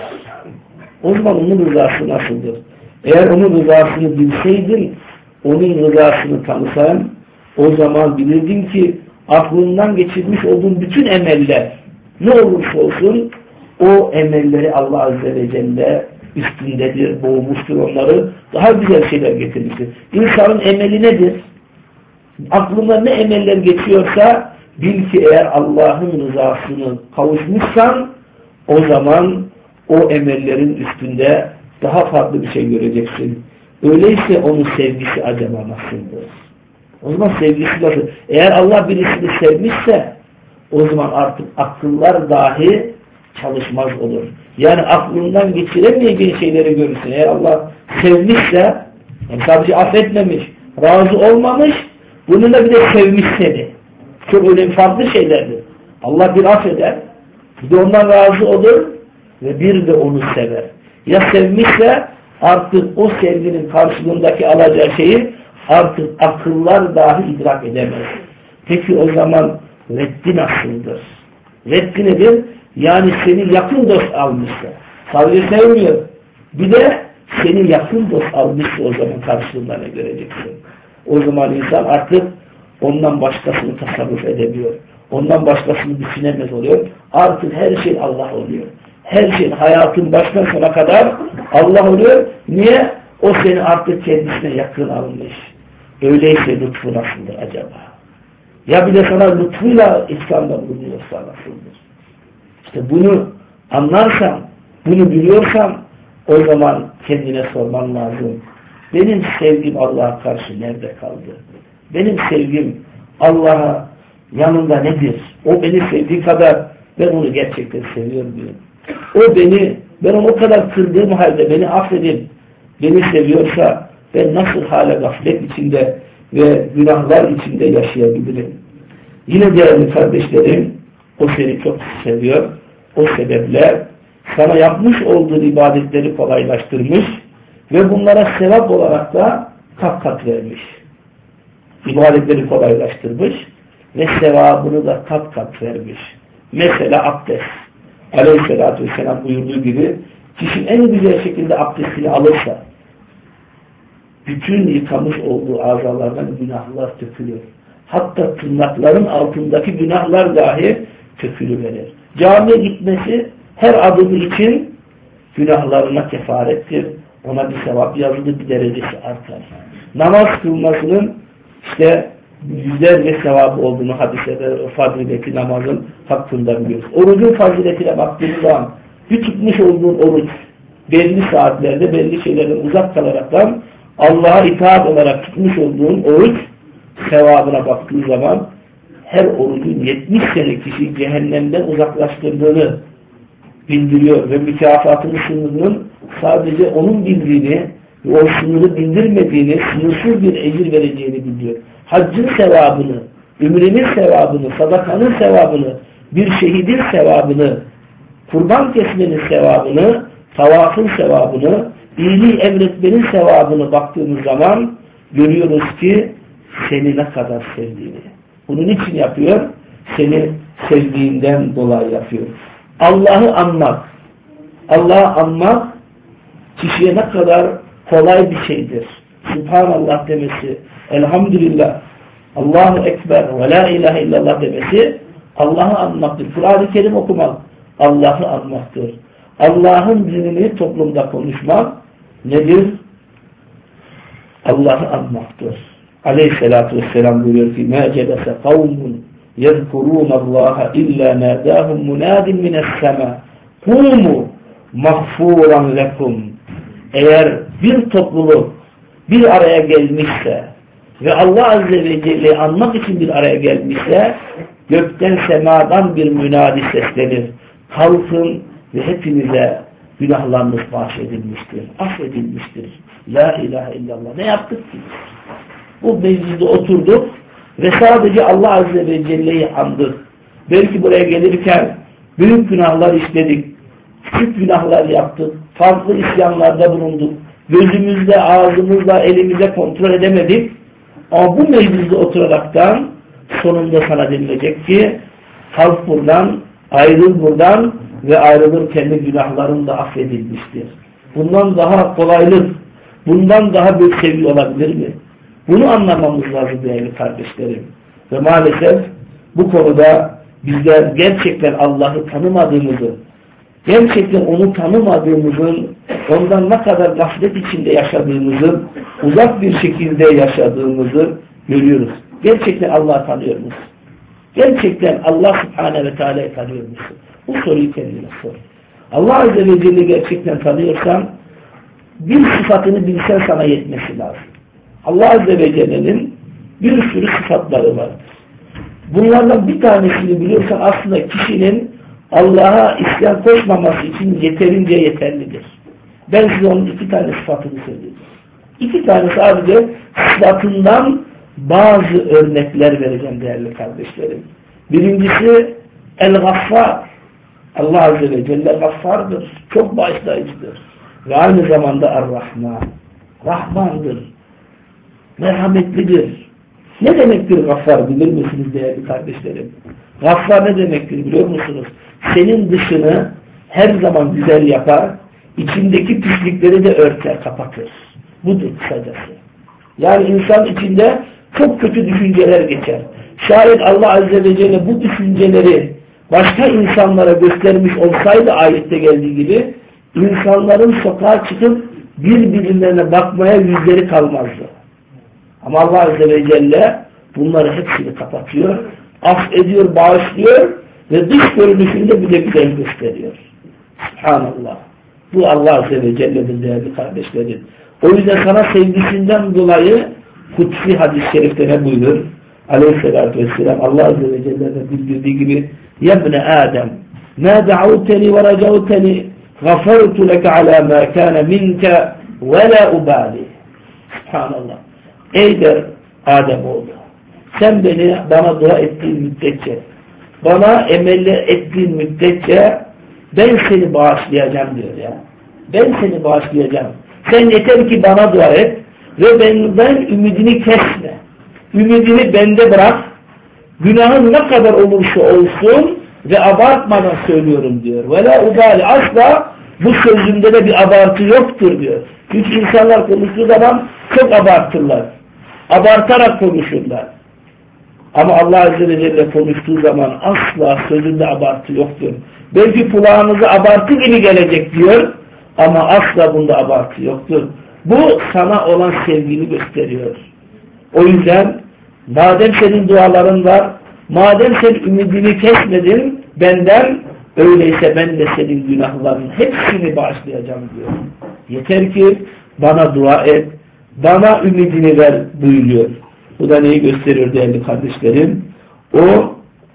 O zaman onun rızası nasıldır? Eğer onun rızasını bilseydin, onun rızasını tanısan, o zaman bilirdin ki aklından geçirmiş olduğun bütün emeller ne olursa olsun o emelleri Allah Azze ve Celle üstündedir, boğmuştur onları. Daha güzel şeyler getirmiştir. İnsanın emeli nedir? Aklına ne emeller geçiyorsa bil ki eğer Allah'ın rızasını kavuşmuşsan o zaman o emellerin üstünde daha farklı bir şey göreceksin. Öyleyse onun sevgisi acaba nasıldır? O zaman sevgisi nasıl? Eğer Allah birisini sevmişse o zaman artık akıllar dahi çalışmaz olur. Yani aklından geçiremeyeceğin şeyleri görürsün. Eğer Allah sevmişse, yani sadece affetmemiş, razı olmamış, bununla bir de sevmiş seni. Çok önemli farklı şeylerdir. Allah bir affeder, bir de ondan razı olur ve bir de onu sever. Ya sevmişse artık o sevginin karşılığındaki alacağı şeyi artık akıllar dahi idrak edemez. Peki o zaman reddi nasıldır? Reddi nedir? Yani seni yakın dost almışsa, sadece sevmiyor, bir de seni yakın dost almışsa o zaman karşılığında ne göreceksin? O zaman insan artık ondan başkasını tasarruf edemiyor. Ondan başkasını düşünemez oluyor. Artık her şey Allah oluyor. Her şey hayatın baştan sona kadar Allah oluyor. Niye? O seni artık kendisine yakın almış. Öyleyse lütfu nasıldır acaba? Ya bir de sana lütfuyla İslam'da bulunuyorsa nasıldır? İşte bunu anlarsan, bunu biliyorsan o zaman kendine sorman lazım. Benim sevgim Allah'a karşı nerede kaldı? Benim sevgim Allah'a yanında nedir? O beni sevdiği kadar ben onu gerçekten seviyor muyum? O beni, ben onu o kadar kırdığım halde beni affedin, beni seviyorsa ben nasıl hala gaflet içinde ve günahlar içinde yaşayabilirim? Yine değerli kardeşlerim, o seni çok seviyor. O sebeple sana yapmış olduğu ibadetleri kolaylaştırmış ve bunlara sevap olarak da kat kat vermiş. İbadetleri kolaylaştırmış ve sevabını da kat kat vermiş. Mesela abdest. Aleyhisselatü Vesselam buyurduğu gibi kişi en güzel şekilde abdestini alırsa bütün yıkamış olduğu azalardan günahlar tökülür. Hatta tırnakların altındaki günahlar dahi tökülüverir. Camiye gitmesi her adımı için günahlarına kefarettir. Ona bir sevap yazılır, bir derecesi artar. Namaz kılmasının işte yüzlerce sevabı olduğunu hadislerde fazileti namazın hakkında biliyoruz. Orucun faziletine baktığımız zaman bir tutmuş olduğun oruç belli saatlerde belli şeylerden uzak kalaraktan Allah'a itaat olarak tutmuş olduğun oruç sevabına baktığı zaman her orucun yetmiş sene kişiyi cehennemden uzaklaştırdığını bildiriyor ve mükafatının sınırının sadece onun bildiğini ve o sınırı bildirmediğini, sınırsız bir ecir vereceğini bildiriyor. Haccın sevabını, ümrenin sevabını, sadakanın sevabını, bir şehidin sevabını, kurban kesmenin sevabını, tavafın sevabını, iyiliği emretmenin sevabını baktığımız zaman görüyoruz ki seni ne kadar sevdiğini, Bunun için yapıyor? Seni sevdiğinden dolayı yapıyor. Allah'ı anmak, Allah'ı anmak kişiye ne kadar kolay bir şeydir. Subhanallah demesi, elhamdülillah, Allahu Ekber ve la ilahe illallah demesi Allah'ı anmaktır. Kur'an-ı Kerim okumak Allah'ı anmaktır. Allah'ın dinini toplumda konuşmak nedir? Allah'ı anmaktır. Aleyhissalatu vesselam buyuruyor ki مَا جَلَسَ قَوْمٌ يَذْكُرُونَ اللّٰهَ اِلَّا نَادَاهُمْ مُنَادٍ مِنَ السَّمَا قُومُوا مَغْفُورًا لَكُمْ. Eğer bir topluluk bir araya gelmişse ve Allah Azze ve Celle'yi anmak için bir araya gelmişse gökten semadan bir münadi seslenir. Kalkın ve hepinize günahlarınız bahşedilmiştir, affedilmiştir. La ilahe illallah. Ne yaptık ki? Bu mecliste oturduk ve sadece Allah Azze ve Celle'yi andık. Belki buraya gelirken büyük günahlar işledik, küçük günahlar yaptık, farklı isyanlarda bulunduk. Gözümüzle, ağzımızla, elimizle kontrol edemedik. Ama bu mecliste oturaraktan sonunda sana denilecek ki kalk buradan, ayrıl buradan ve ayrılırken de günahların da affedilmiştir. Bundan daha kolaylık, bundan daha büyük sevgi olabilir mi? Bunu anlamamız lazım değerli kardeşlerim. Ve maalesef bu konuda bizler gerçekten Allah'ı tanımadığımızı, gerçekten onu tanımadığımızın, ondan ne kadar gaflet içinde yaşadığımızı, uzak bir şekilde yaşadığımızı görüyoruz. Gerçekten Allah'ı tanıyor musun? Gerçekten Allah Subhanahu ve Teala'yı tanıyor musun? Bu soruyu kendine sor. Allah Azze ve Celle gerçekten tanıyorsan, bir sıfatını bilsen sana yetmesi lazım. Allah Azze ve Celle'nin bir sürü sıfatları vardır. Bunlardan bir tanesini biliyorsan aslında kişinin Allah'a isyan koşmaması için yeterince yeterlidir. Ben size onun iki tane sıfatını söyleyeyim. İki tane sadece sıfatından bazı örnekler vereceğim değerli kardeşlerim. Birincisi El-Gaffar. Allah Azze ve Celle Gaffar'dır. Çok bağışlayıcıdır. Ve aynı zamanda Er-Rahman. Rahmandır. Merhametlidir. Ne demektir Gaffar bilir misiniz değerli kardeşlerim? Gaffar ne demektir biliyor musunuz? Senin dışını her zaman güzel yapar, içindeki pislikleri de örter, kapatır. Budur kısacası. Yani insan içinde çok kötü düşünceler geçer. Şayet Allah Azze ve Celle bu düşünceleri başka insanlara göstermiş olsaydı ayette geldiği gibi insanların sokağa çıkıp birbirlerine bakmaya yüzleri kalmazdı. Ama Allah Azze ve Celle bunları hepsini kapatıyor, affediyor, bağışlıyor ve dış görünüşünde bile güzel gösteriyor. Subhanallah. Bu Allah Azze ve Celle'nin değerli kardeşlerim. O yüzden sana sevgisinden dolayı kutsi hadis-i şerifte ne buyurur? Aleyhisselatü vesselam Allah Azze ve Celle'nin bildirdiği gibi يَبْنَ آدَمْ مَا دَعَوْتَنِ وَرَجَوْتَنِ غَفَرْتُ لَكَ عَلَى مَا كَانَ مِنْكَ وَلَا أُبَالِي. Subhanallah. Ey der Ademoğlu, sen beni bana dua ettiğin müddetçe, bana emelle ettiğin müddetçe ben seni bağışlayacağım diyor ya. Ben seni bağışlayacağım. Sen yeter ki bana dua et ve benden ümidini kesme. Ümidini bende bırak. Günahın ne kadar olursa olsun ve abartmadan söylüyorum diyor. Vela ubali, asla bu sözümde de bir abartı yoktur diyor. Çünkü insanlar konuştuğu zaman çok abartırlar. Abartarak konuşurlar. Ama Allah Azze ve Celle konuştuğu zaman asla sözünde abartı yoktur. Belki kulağınıza abartı gibi gelecek diyor ama asla bunda abartı yoktur. Bu sana olan sevgini gösteriyor. O yüzden madem senin duaların var, madem sen ümidini kesmedin benden, öyleyse ben de senin günahlarının hepsini bağışlayacağım diyor. Yeter ki bana dua et, bana ümidini ver buyuruyor. Bu da neyi gösteriyor değerli kardeşlerim? O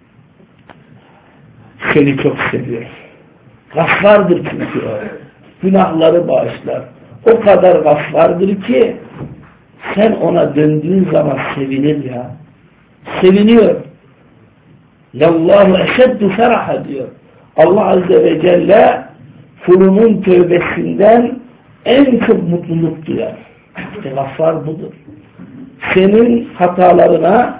seni çok seviyor. Gaffardır çünkü o. Günahları bağışlar. O kadar gaffardır ki sen ona döndüğün zaman sevinir ya. Seviniyor. Yallahu eşeddu feraha diyor. Allah Azze ve Celle kulunun tövbesinden en çok mutluluk duyar. İşte gaffar budur. Senin hatalarına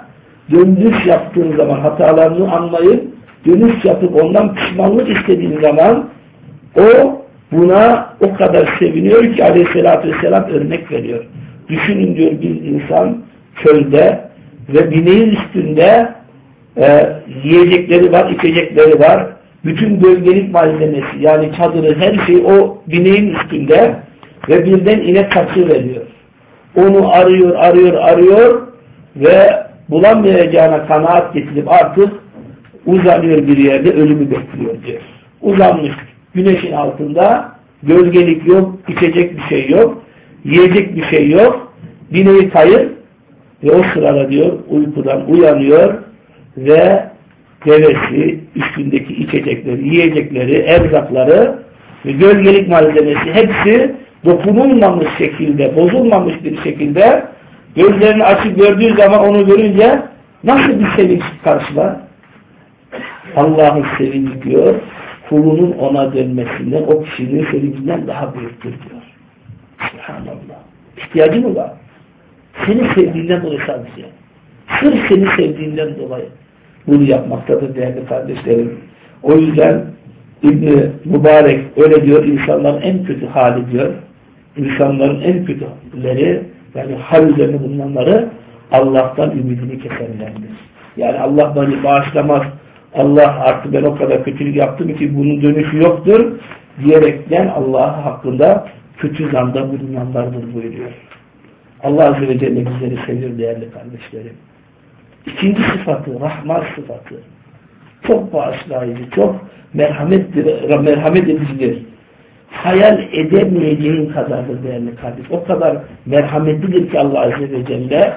dönüş yaptığın zaman, hatalarını anlayıp dönüş yapıp ondan pişmanlık istediğin zaman o buna o kadar seviniyor ki aleyhissalatü vesselam örnek veriyor. Düşünün diyor, bir insan çölde ve bineğin üstünde e, yiyecekleri var, içecekleri var. Bütün gölgelik malzemesi, yani çadırı, her şey o bineğin üstünde ve birden inek kaçıveriyor. Onu arıyor, arıyor, arıyor ve bulamayacağına kanaat getirip artık uzanıyor bir yerde, ölümü bekliyor diyor. Uzanmış güneşin altında, gölgelik yok, içecek bir şey yok, yiyecek bir şey yok, bineği kayıp ve o sırada diyor uykudan uyanıyor ve devesi, üstündeki içecekleri, yiyecekleri, erzakları ve gölgelik malzemesi hepsi dokunulmamış şekilde, bozulmamış bir şekilde gözlerini açıp gördüğü zaman onu görünce nasıl bir sevinç karşılar? Allah'ın sevinci diyor, kulunun ona dönmesinden, o kişinin sevincinden daha büyüktür diyor. Subhanallah. İhtiyacı mı var? Seni sevdiğinden dolayı sadece. Sırf seni sevdiğinden dolayı bunu yapmaktadır değerli kardeşlerim. O yüzden İbn-i Mübarek öyle diyor, insanların en kötü hali diyor. İnsanların en kötüleri, yani hal üzerine bulunanları Allah'tan ümidini kesenlerdir. Yani Allah beni bağışlamaz, Allah artık ben o kadar kötülük yaptım ki bunun dönüşü yoktur diyerekten Allah hakkında kötü zanda bulunanlardır buyuruyor. Allah Azze ve Celle bizleri seviyor değerli kardeşlerim. İkinci sıfatı, rahman sıfatı. Çok bağışlayıcı, çok merhamettir, merhamet edicidir. Hayal edemeyeceğin kadardır değerli kardeş. O kadar merhametlidir ki Allah Azze ve Celle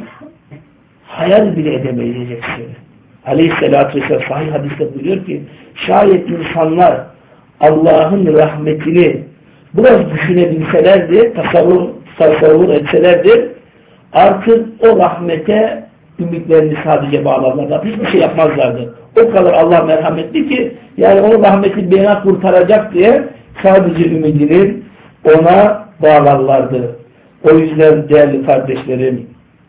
hayal bile edemeyeceksin. Aleyhisselatü Vesselam sahih hadiste buyuruyor ki şayet insanlar Allah'ın rahmetini biraz düşünebilselerdi, tasavvur, tasavvur etselerdi, artık o rahmete ümitlerini sadece bağlarlardı. Hiçbir şey yapmazlardı. O kadar Allah merhametli ki yani onun rahmeti beni kurtaracak diye sadece ümidini ona bağlarlardı. O yüzden değerli kardeşlerim,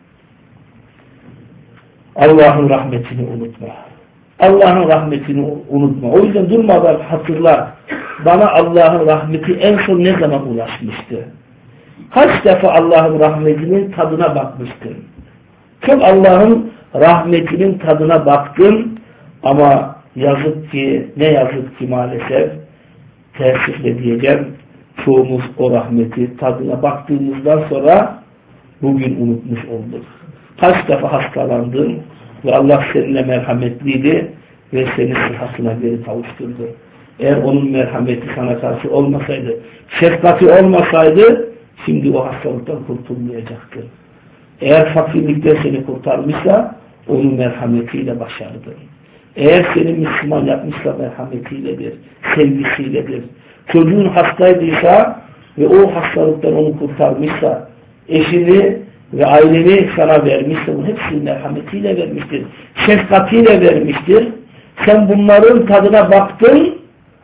Allah'ın rahmetini unutma. Allah'ın rahmetini unutma. O yüzden durmadan hatırla. Bana Allah'ın rahmeti en son ne zaman ulaşmıştı? Kaç defa Allah'ın rahmetinin tadına bakmıştın? Çok Allah'ın rahmetinin tadına baktın ama yazık ki, ne yazık ki maalesef teessüfle diyeceğim, çoğumuz o rahmeti tadına baktığımızdan sonra bugün unutmuş olduk. Kaç defa hastalandın ve Allah seninle merhametliydi ve seni sıhhatına geri kavuşturdu. Eğer onun merhameti sana karşı olmasaydı, şefkati olmasaydı şimdi o hastalıktan kurtulmayacaktın. Eğer fakirlikten seni kurtarmışsa onun merhametiyle başardın. Eğer seni Müslüman yapmışsa merhametiyledir, sevgisiyledir. Çocuğun hastaydıysa ve o hastalıktan onu kurtarmışsa, eşini ve aileni sana vermişse bunu hepsini merhametiyle vermiştir. Şefkatiyle vermiştir. Sen bunların tadına baktın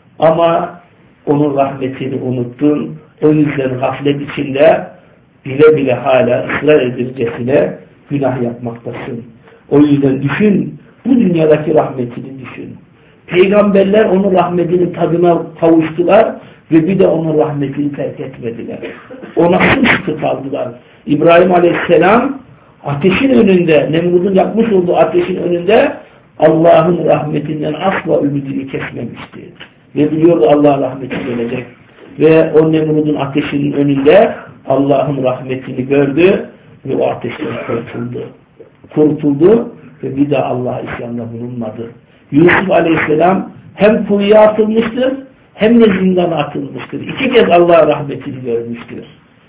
ama onun rahmetini unuttun. O yüzden gaflet içinde bile bile hala ısrar edilcesine günah yapmaktasın. O yüzden düşün, bu dünyadaki rahmetini düşün. Peygamberler onun rahmetinin tadına kavuştular ve bir de onun rahmetini terk etmediler. Ona sıkı kaldılar. İbrahim Aleyhisselam ateşin önünde, Nemrud'un yapmış olduğu ateşin önünde Allah'ın rahmetinden asla ümidini kesmemişti. Ve biliyordu Allah'ın rahmeti gelecek. Ve o Nemrud'un ateşinin önünde Allah'ın rahmetini gördü ve o ateşten kurtuldu. Kurtuldu ve bir daha Allah'a isyanda bulunmadı. Yusuf Aleyhisselam hem kuyuya atılmıştır hem de zindana atılmıştır. İki kez Allah'ın rahmetini görmüştür.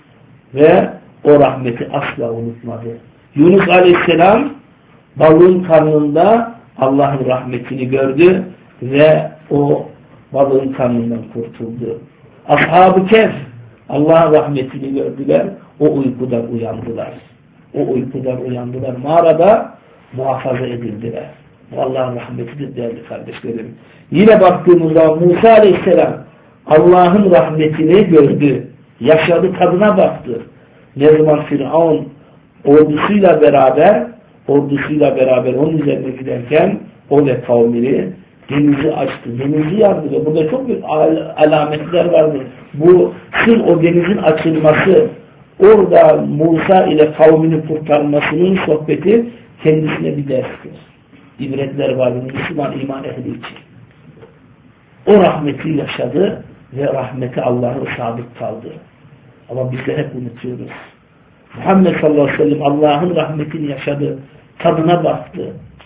Ve o rahmeti asla unutmadı. Yunus Aleyhisselam balığın karnında Allah'ın rahmetini gördü ve o balığın karnından kurtuldu. Ashab-ı Kehf Allah'ın rahmetini gördüler, o uykudan uyandılar. O uykudan uyandılar. Mağarada muhafaza edildiler. Allah'ın rahmetidir değerli kardeşlerim. Yine baktığımızda Musa Aleyhisselam Allah'ın rahmetini gördü. Yaşadı, tadına baktı. Ne zaman Firavun ordusuyla beraber ordusuyla beraber onun üzerine giderken o ve kavmini denizi açtı. Denizi yardı ve burada çok büyük al alametler vardı. Bu sırf o denizin açılması, orada Musa ile kavmini kurtarmasının sohbeti kendisine bir derstir. İbretler vardı Müslüman iman ehli için. O rahmeti yaşadı ve rahmeti Allah'a sadık kaldı. Ama bizler hep unutuyoruz. Muhammed sallallahu aleyhi ve sellem Allah'ın rahmetini yaşadı, tadına baktı.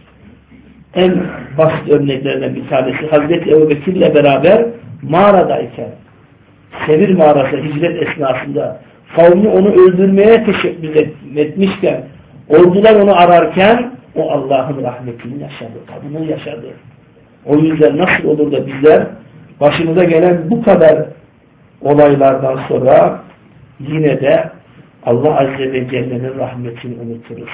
En basit örneklerden bir tanesi Hazreti Ebubekir'le beraber mağaradayken, Sevir mağarası hicret esnasında kavmi onu öldürmeye teşebbüs etmişken, ordular onu ararken o Allah'ın rahmetini yaşadı, tadını yaşadı. O yüzden nasıl olur da bizler başımıza gelen bu kadar olaylardan sonra yine de Allah Azze ve Celle'nin rahmetini unuturuz.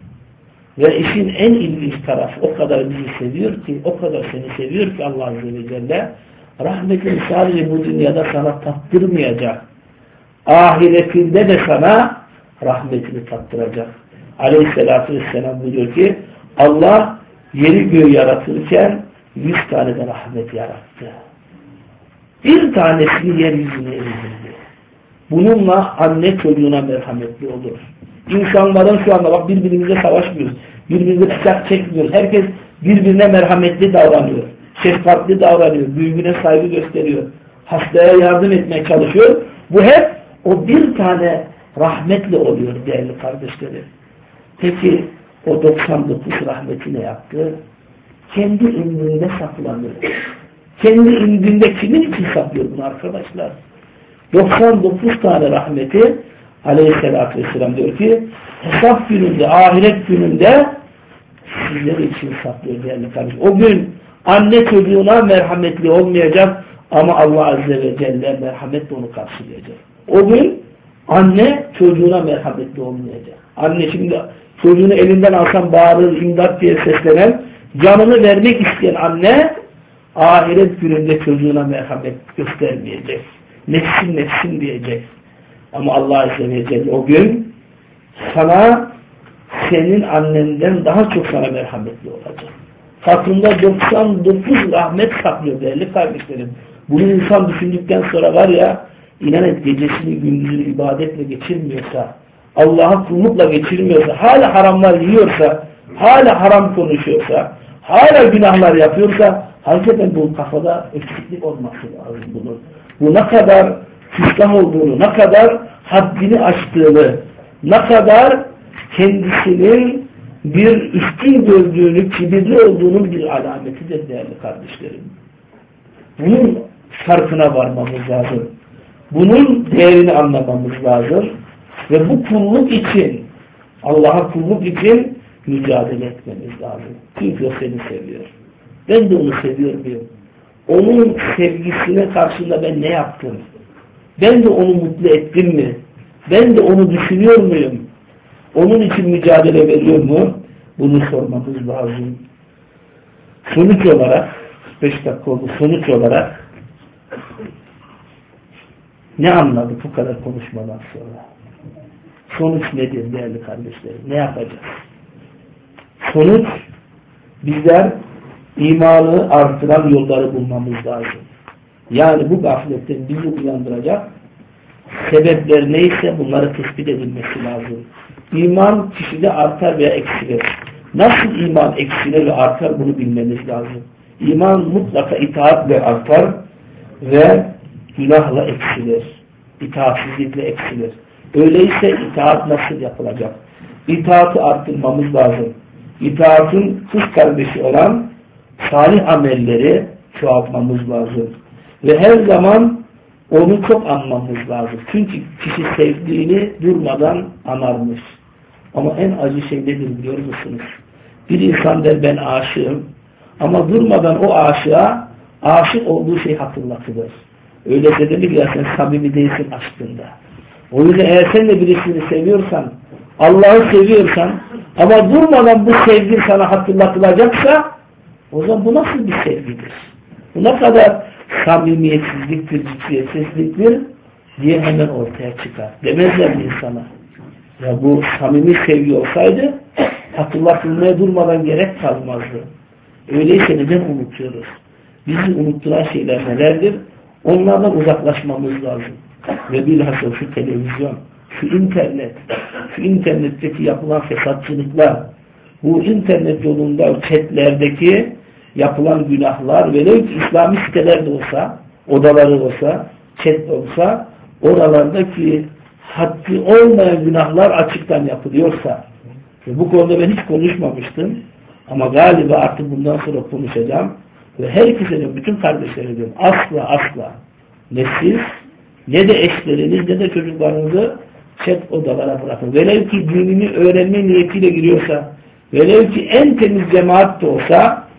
Ve işin en ilginç tarafı o kadar bizi seviyor ki, o kadar seni seviyor ki Allah Azze ve Celle rahmetini sadece bu dünyada sana tattırmayacak. Ahiretinde de sana rahmetini tattıracak. Aleyhisselatü Vesselam buyuruyor ki Allah yeri göğü yaratırken yüz tane de rahmet yarattı. Bir tanesini yeryüzüne indirdi. Bununla anne çocuğuna merhametli olur. İnsanların şu anda bak birbirimize savaşmıyoruz. Birbirimize bıçak çekmiyoruz. Herkes birbirine merhametli davranıyor. Şefkatli davranıyor. Büyüğüne saygı gösteriyor. Hastaya yardım etmeye çalışıyor. Bu hep o bir tane rahmetle oluyor değerli kardeşlerim. Peki o doksan dokuz rahmeti ne yaptı? Kendi indinde saklanıyor. Kendi indinde kimin için saklıyor bunu arkadaşlar? doksan dokuz tane rahmeti Aleyhisselatü Vesselam diyor ki hesap gününde, ahiret gününde sizler için saklıyor değerli kardeşim. O gün anne çocuğuna merhametli olmayacak ama Allah Azze ve Celle merhametle onu karşılayacak. O gün anne çocuğuna merhametli olmayacak. Anne şimdi çocuğunu elinden alsan bağırır, imdat diye seslenen, canını vermek isteyen anne ahiret gününde çocuğuna merhamet göstermeyecek. Nefsin nefsin diyecek. Ama Allah Azze ve Celle o gün sana senin annenden daha çok sana merhametli olacak. Katında doksan dokuz rahmet saklıyor değerli kardeşlerim. Bunu insan düşündükten sonra var ya, inanın gecesini gündüzünü ibadetle geçirmiyorsa, Allah'a kullukla geçirmiyorsa, hala haramlar yiyorsa, hala haram konuşuyorsa, hala günahlar yapıyorsa, hakikaten bu kafada eksiklik olması lazım bunun. Bu ne kadar küstah olduğunu, ne kadar haddini aştığını, ne kadar kendisinin bir üstün gördüğünü, kibirli olduğunun bir alametidir değerli kardeşlerim. Bunun farkına varmamız lazım. Bunun değerini anlamamız lazım. Ve bu kulluk için, Allah'a kulluk için mücadele etmemiz lazım. Çünkü o seni seviyor. Ben de onu seviyor muyum? Onun sevgisine karşında ben ne yaptım? Ben de onu mutlu ettim mi? Ben de onu düşünüyor muyum? Onun için mücadele veriyor mu? Bunu sormamız lazım. Sonuç olarak, beş dakika oldu, sonuç olarak ne anladık bu kadar konuşmadan sonra? Sonuç nedir değerli kardeşlerim? Ne yapacağız? Sonuç, bizler imanı artıran yolları bulmamız lazım. Yani bu gafletten bizi uyandıracak sebepler neyse bunları tespit edilmesi lazım. İman kişide artar veya eksilir. Nasıl iman eksilir ve artar bunu bilmemiz lazım. İman mutlaka itaatle artar ve günahla eksilir. İtaatsizlikle eksilir. Öyleyse itaat nasıl yapılacak? İtaatı arttırmamız lazım. İtaatın kız kardeşi olan salih amelleri çoğaltmamız lazım. Ve her zaman onu çok anmamız lazım. Çünkü kişi sevdiğini durmadan anarmış. Ama en acı şey nedir biliyor musunuz? Bir insan der ben aşığım ama durmadan o aşığa aşık olduğu şey hatırlatılır. Öyleyse demek ya sen samimi değilsin aşkında. O yüzden eğer sen de birisini seviyorsan, Allah'ı seviyorsan ama durmadan bu sevgi sana hatırlatılacaksa o zaman bu nasıl bir sevgidir? Bu ne kadar samimiyetsizliktir, ciddiyetsizliktir diye hemen ortaya çıkar. Demezler mi insana? Ya bu samimi sevgi olsaydı hatırlatılmaya durmadan gerek kalmazdı. Öyleyse neden unutuyoruz? Bizi unutturan şeyler nelerdir? Onlardan uzaklaşmamız lazım. Ve bilhassa şu televizyon, şu internet, şu internetteki yapılan fesatçılıklar, bu internet yolunda chatlerdeki yapılan günahlar, velev ki İslami siteler de olsa, odaları olsa, chat olsa, oralardaki haddi olmayan günahlar açıktan yapılıyorsa, ve bu konuda ben hiç konuşmamıştım, ama galiba artık bundan sonra konuşacağım, ve herkese de, bütün kardeşlere diyorum, asla asla ne siz, ne de eşleriniz, ne de çocuklarınızı chat odalara bırakın. Velev ki dinini öğrenme niyetiyle giriyorsa, velev ki en temiz cemaat de olsa,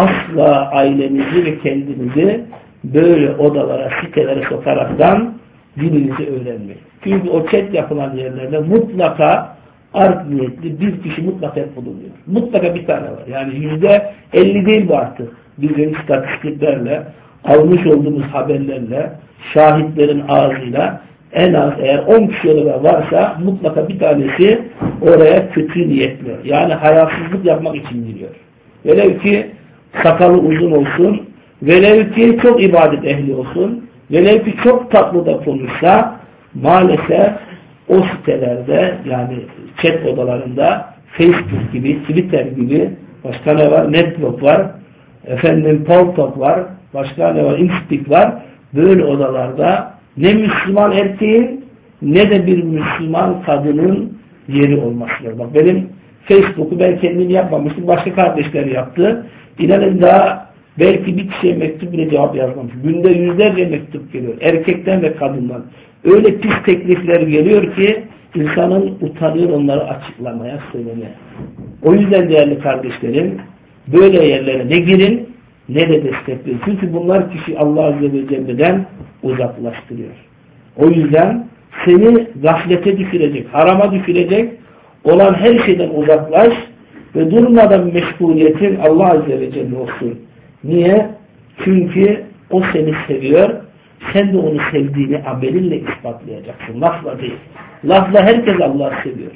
asla ailenizi ve kendinizi böyle odalara, sitelere sokaraktan dininizi öğrenmeyin. Çünkü o chat yapılan yerlerde mutlaka art niyetli bir kişi mutlaka bulunuyor. Mutlaka bir tane var. Yani yüzde elli değil bu artık. Bizim istatistiklerle, almış olduğumuz haberlerle, şahitlerin ağzıyla en az eğer on kişi orada varsa mutlaka bir tanesi oraya kötü niyetli. Yani hayasızlık yapmak için giriyor. Velev ki sakalı uzun olsun, velev ki çok ibadet ehli olsun, velev ki çok tatlı da konuşsa, maalesef o sitelerde, yani chat odalarında Facebook gibi, Twitter gibi, başka ne var? Network var, efendim Paltalk var, başka ne var? Inspeak var. Böyle odalarda ne Müslüman erkeğin ne de bir Müslüman kadının yeri olması lazım. Bak benim Facebook'u ben kendim yapmamıştım. Başka kardeşler yaptı. İnanın daha belki bir kişiye mektup bile cevap yazmamış. Günde yüzlerce mektup geliyor. Erkekten ve kadından. Öyle pis teklifler geliyor ki insanın utanıyor onları açıklamaya, söylemeye. O yüzden değerli kardeşlerim, böyle yerlere ne girin ne de destekleyin. Çünkü bunlar kişi Allah Azze ve Celle'den uzaklaştırıyor. O yüzden seni gaflete düşürecek, harama düşürecek olan her şeyden uzaklaş ve durmadan meşguliyetin Allah Azze ve Celle olsun. Niye? Çünkü o seni seviyor. Sen de onu sevdiğini amelinle ispatlayacaksın. Lafla değil. Lafla herkes Allah'ı seviyor.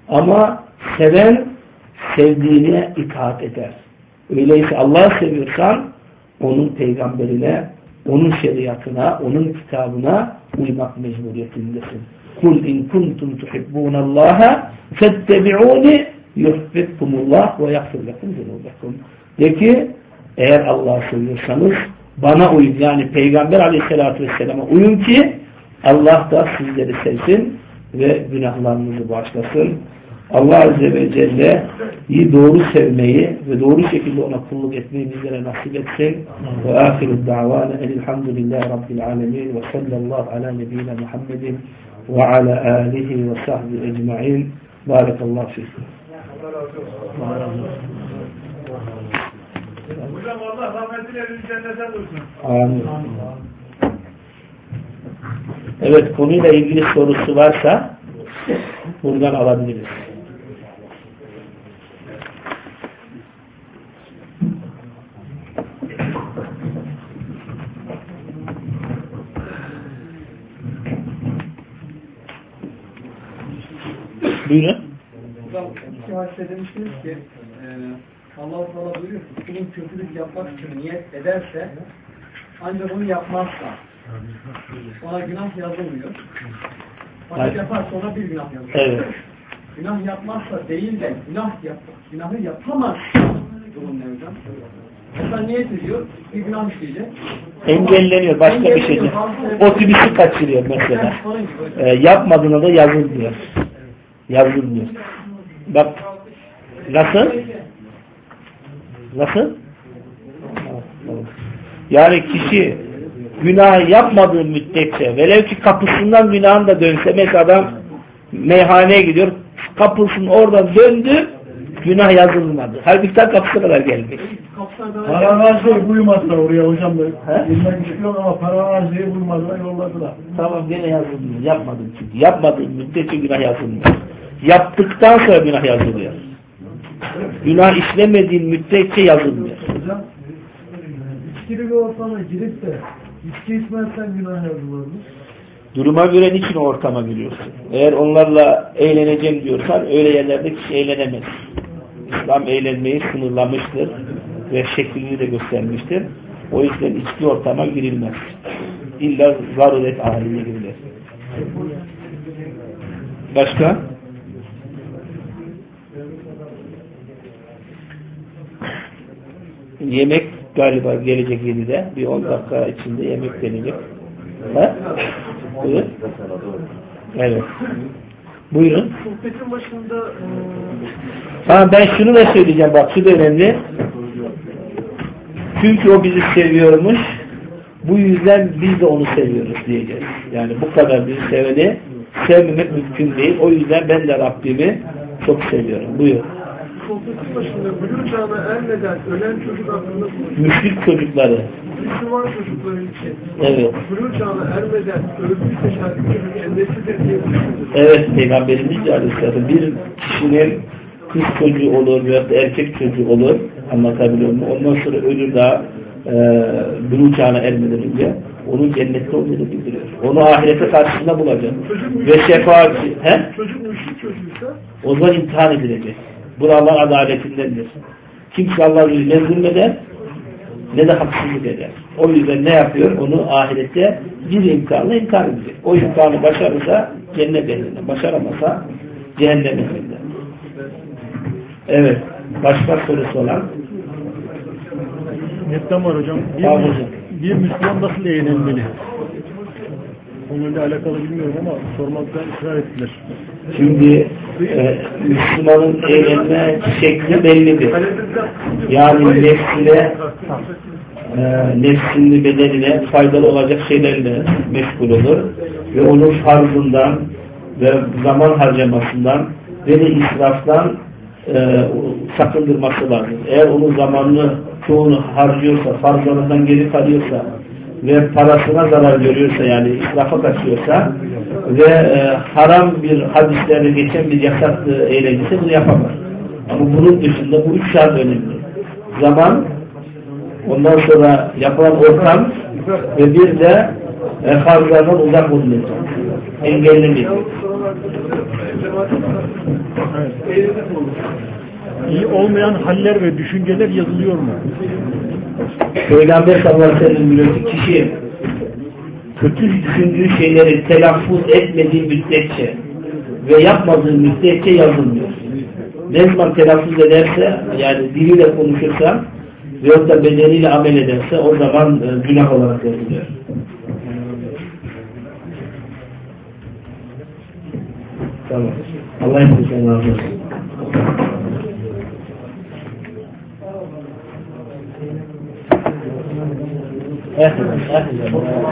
Ama seven sevdiğine itaat eder. Öyleyse Allah'ı seviyorsan onun peygamberine, onun şeriatına, onun kitabına uymak mecburiyetindesin. Kul in kuntum tuhibbunallaha fettebi'uni yuhibbukumullah ve yaghfir lekum zunubakum. De ki eğer Allah'ı seviyorsanız bana uyun. Yani Peygamber Aleyhisselatü Vesselam'a uyun ki Allah da sizleri sevsin ve günahlarınızı bağışlasın. Allah Azze ve Celle'yi doğru sevmeyi ve doğru şekilde ona kulluk etmeyi bizlere nasip etsin. Ve ahiru da'vana elhamdülillahi rabbil alemin ve sallallahu ala nebiyyina Muhammedin ve ala alihi ve sahbihi ecma'in. Barakallahu fikum. Hocam Allah rahmetiyle cennete dursun. Amin. Evet, konuyla ilgili sorusu varsa buradan alabiliriz. Buyurun. Hocam iki hadise demiştiniz ki e, Allah-u Teala buyuruyor ki kulun kötülük yapmak için niyet ederse ancak bunu yapmazsa ona günah yazılmıyor. Fakat yaparsa ona bir günah yazılıyor. Evet. Günah yapmazsa değil de günah yap, günahı yapamaz durum ne hocam? Mesela niyet ediyor, bir günah işleyecek. Engelleniyor, başka bir şey değil. Otobüsü kaçırıyor mesela. E, yapmadığına da yazılmıyor. Yazılmıyor. Bak, nasıl? Nasıl? Yani kişi günah yapmadığı müddetçe, velev ki kapısından günahın da dönse, mesela adam meyhaneye gidiyor, kapısını oradan döndü, günah yazılmadı. Halbuki ta kapısına kadar gelmiş. Para harcayı buymazlar oraya hocam. Bilmek istiyor ama para harcayı bulmadılar, yolladılar. Tamam, gene yazılmıyor. Yapmadın çünkü. Yapmadığın müddetçe günah yazılmıyor. Yaptıktan sonra günah yazılıyor. Günah işlemediğin müddetçe yazılmıyor. Hocam, içkili bir ortama girip de içki içmezsen günah yazılır mı? Duruma göre niçin o ortama giriyorsun? Eğer onlarla eğleneceğim diyorsan öyle yerlerde kişi eğlenemez. İslam eğlenmeyi sınırlamıştır ve şeklini de göstermiştir. O yüzden içki ortama girilmez. İlla zaruret haline girilir. Başka? Yemek galiba gelecek yedide. Bir on dakika içinde yemek gelecek. Ha? Buyurun. Evet. Buyurun. Sohbetin başında Ha, ben şunu da söyleyeceğim. Bak şu da önemli. Çünkü o bizi seviyormuş. Bu yüzden biz de onu seviyoruz diyeceğiz. Yani bu kadar bizi seveni sevmemek mümkün değil. O yüzden ben de Rabbimi çok seviyorum. Buyur. sohbetin başında bülü çağına ermeden ölen çocuk hakkında konuşuyor. Müşrik çocukları. Müslüman çocukları için Evet. bülü çağına ermeden öldüyse şarkı çocuk endesidir diye düşünüyoruz. Evet, Peygamberimiz Aleyhisselam bir kişinin kız çocuğu olur veya da erkek çocuğu olur, anlatabiliyor muyum? Ondan sonra ölür daha e, bülü çağına ermeden önce onun cennette olduğunu bildiriyor. Onu ahirete karşısında bulacak. Ve şefaatçi, he? Çocuk müşrik çocuğuysa O zaman imtihan edilecek. Bu Allah adaletindendir. Kimse Allah'ı ne zulmeder ne de haksızlık eder. O yüzden ne yapıyor? Onu ahirette bir imtihanla imtihan edecek. O imtihanı başarırsa cennet ehlinde. Başaramasa cehennem ehlinde. Evet. Başka sorusu olan? Netten var hocam. Bir, Tamam Müs- hocam. bir Müslüman nasıl eğlenmeli? Konuyla alakalı bilmiyorum ama sormakta ısrar ettiler. Şimdi e, Müslümanın eğlenme şekli bellidir. Yani nefsine e, nefsini bedenine faydalı olacak şeylerle meşgul olur ve onun farzından ve zaman harcamasından ve de israftan e, sakındırması lazım. Eğer onun zamanını çoğunu harcıyorsa, farzlarından geri kalıyorsa ve parasına zarar görüyorsa, yani israfa kaçıyorsa ve e, haram bir hadislerde geçen bir yasak e, eğlencesi bunu yapamaz. Ama bunun dışında bu üç şart önemli. Zaman, ondan sonra yapılan ortam ve bir de e, farzlardan uzak olunacak. Engellemek. Evet. İyi olmayan haller ve düşünceler yazılıyor mu? Peygamber sallallahu aleyhi ve sellem diyor ki kişi kötü düşündüğü şeyleri telaffuz etmediği müddetçe ve yapmadığı müddetçe yazılmıyor. Ne zaman telaffuz ederse, yani diliyle konuşursa veyahut da bedeniyle amel ederse o zaman e, günah olarak yazılıyor. Tamam. Allah hepinizden razı olsun. Ehlen, ehlen.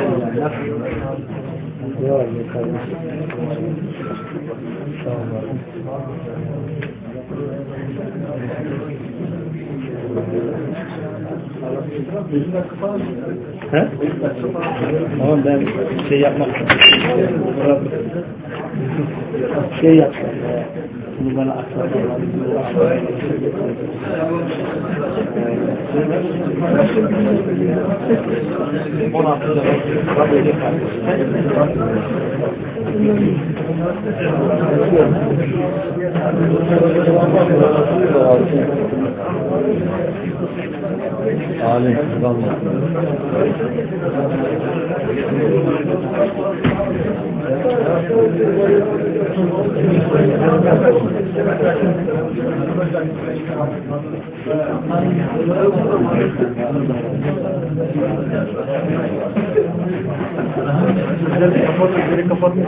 He? Tamam, ben şey yapmak şey yapsam bunu bana aktarlar. on altıda Rabbi'yle Amin. Kapatmak, kapatmak.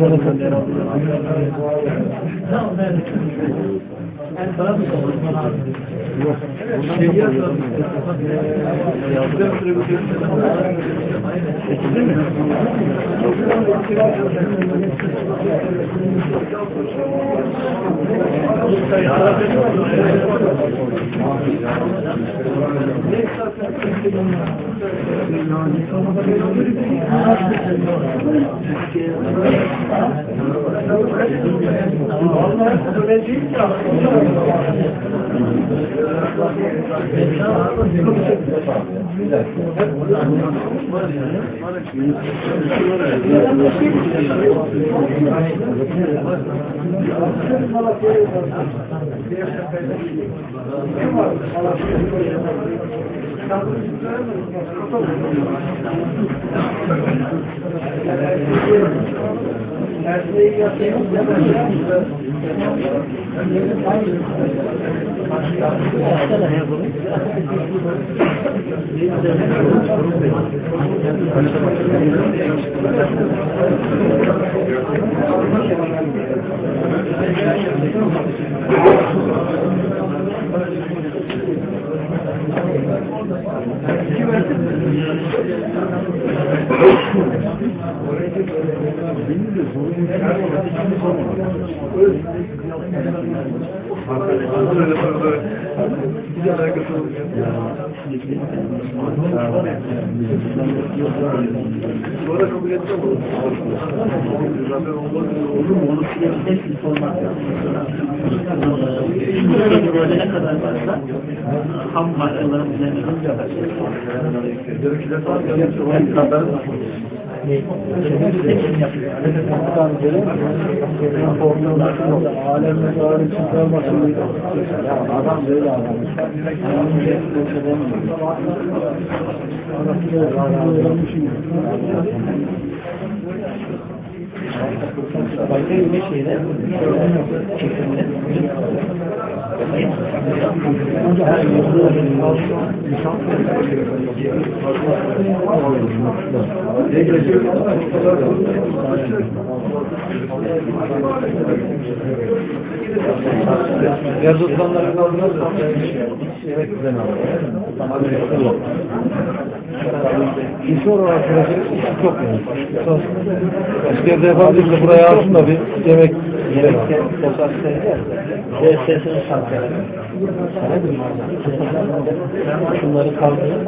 Yok. Çekildi mi? Sonra kabul edeceğim onu. Zaten olur mu? Onu silebilecek informasyon. Böyle ne kadar varsa ham maddeların üzerine Gerekirse sadece alemde doğru çıkarmasın. Adam böyle adam. başka bir şeyler çekimde Yazılanları kaldırırsa evet güzel olur. İnsan olarak çok iyi. Askerde yapabilirse buraya alsın da bir yemek yiyelim. ve sesini şarkıları. Şunları kaldırın.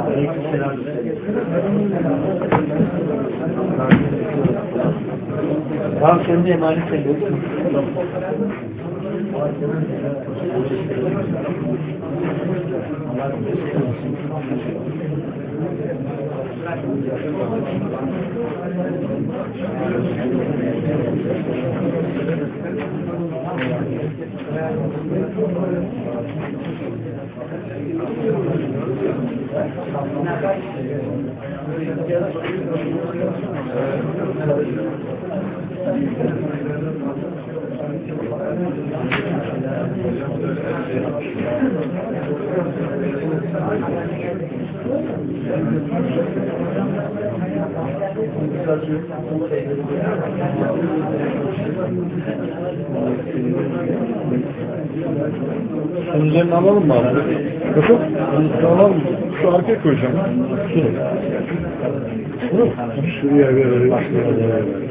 Tamam sen de emanet ediyorsun. Şunun üzerine alalım mı abi? Nasıl? Şunun üzerine alalım mı? Şu arkaya koyacağım. Şunu. Şuraya verelim. Şuraya verelim.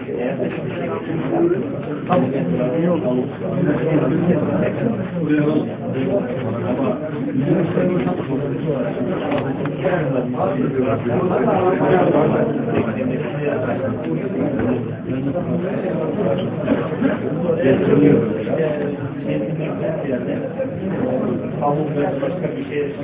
Başka bir şey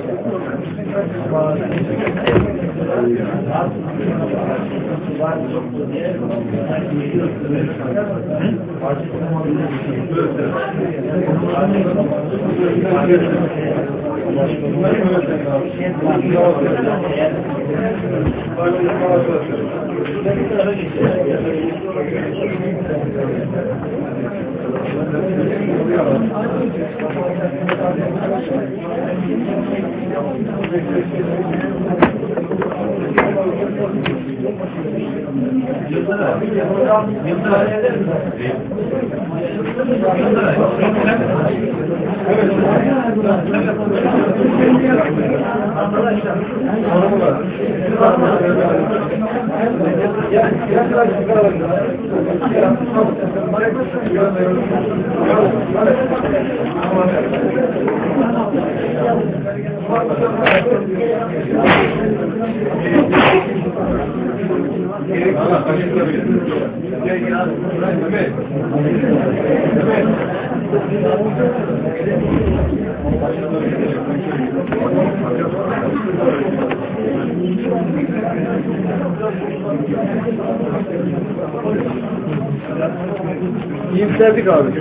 Thank you. İyimserdik abi.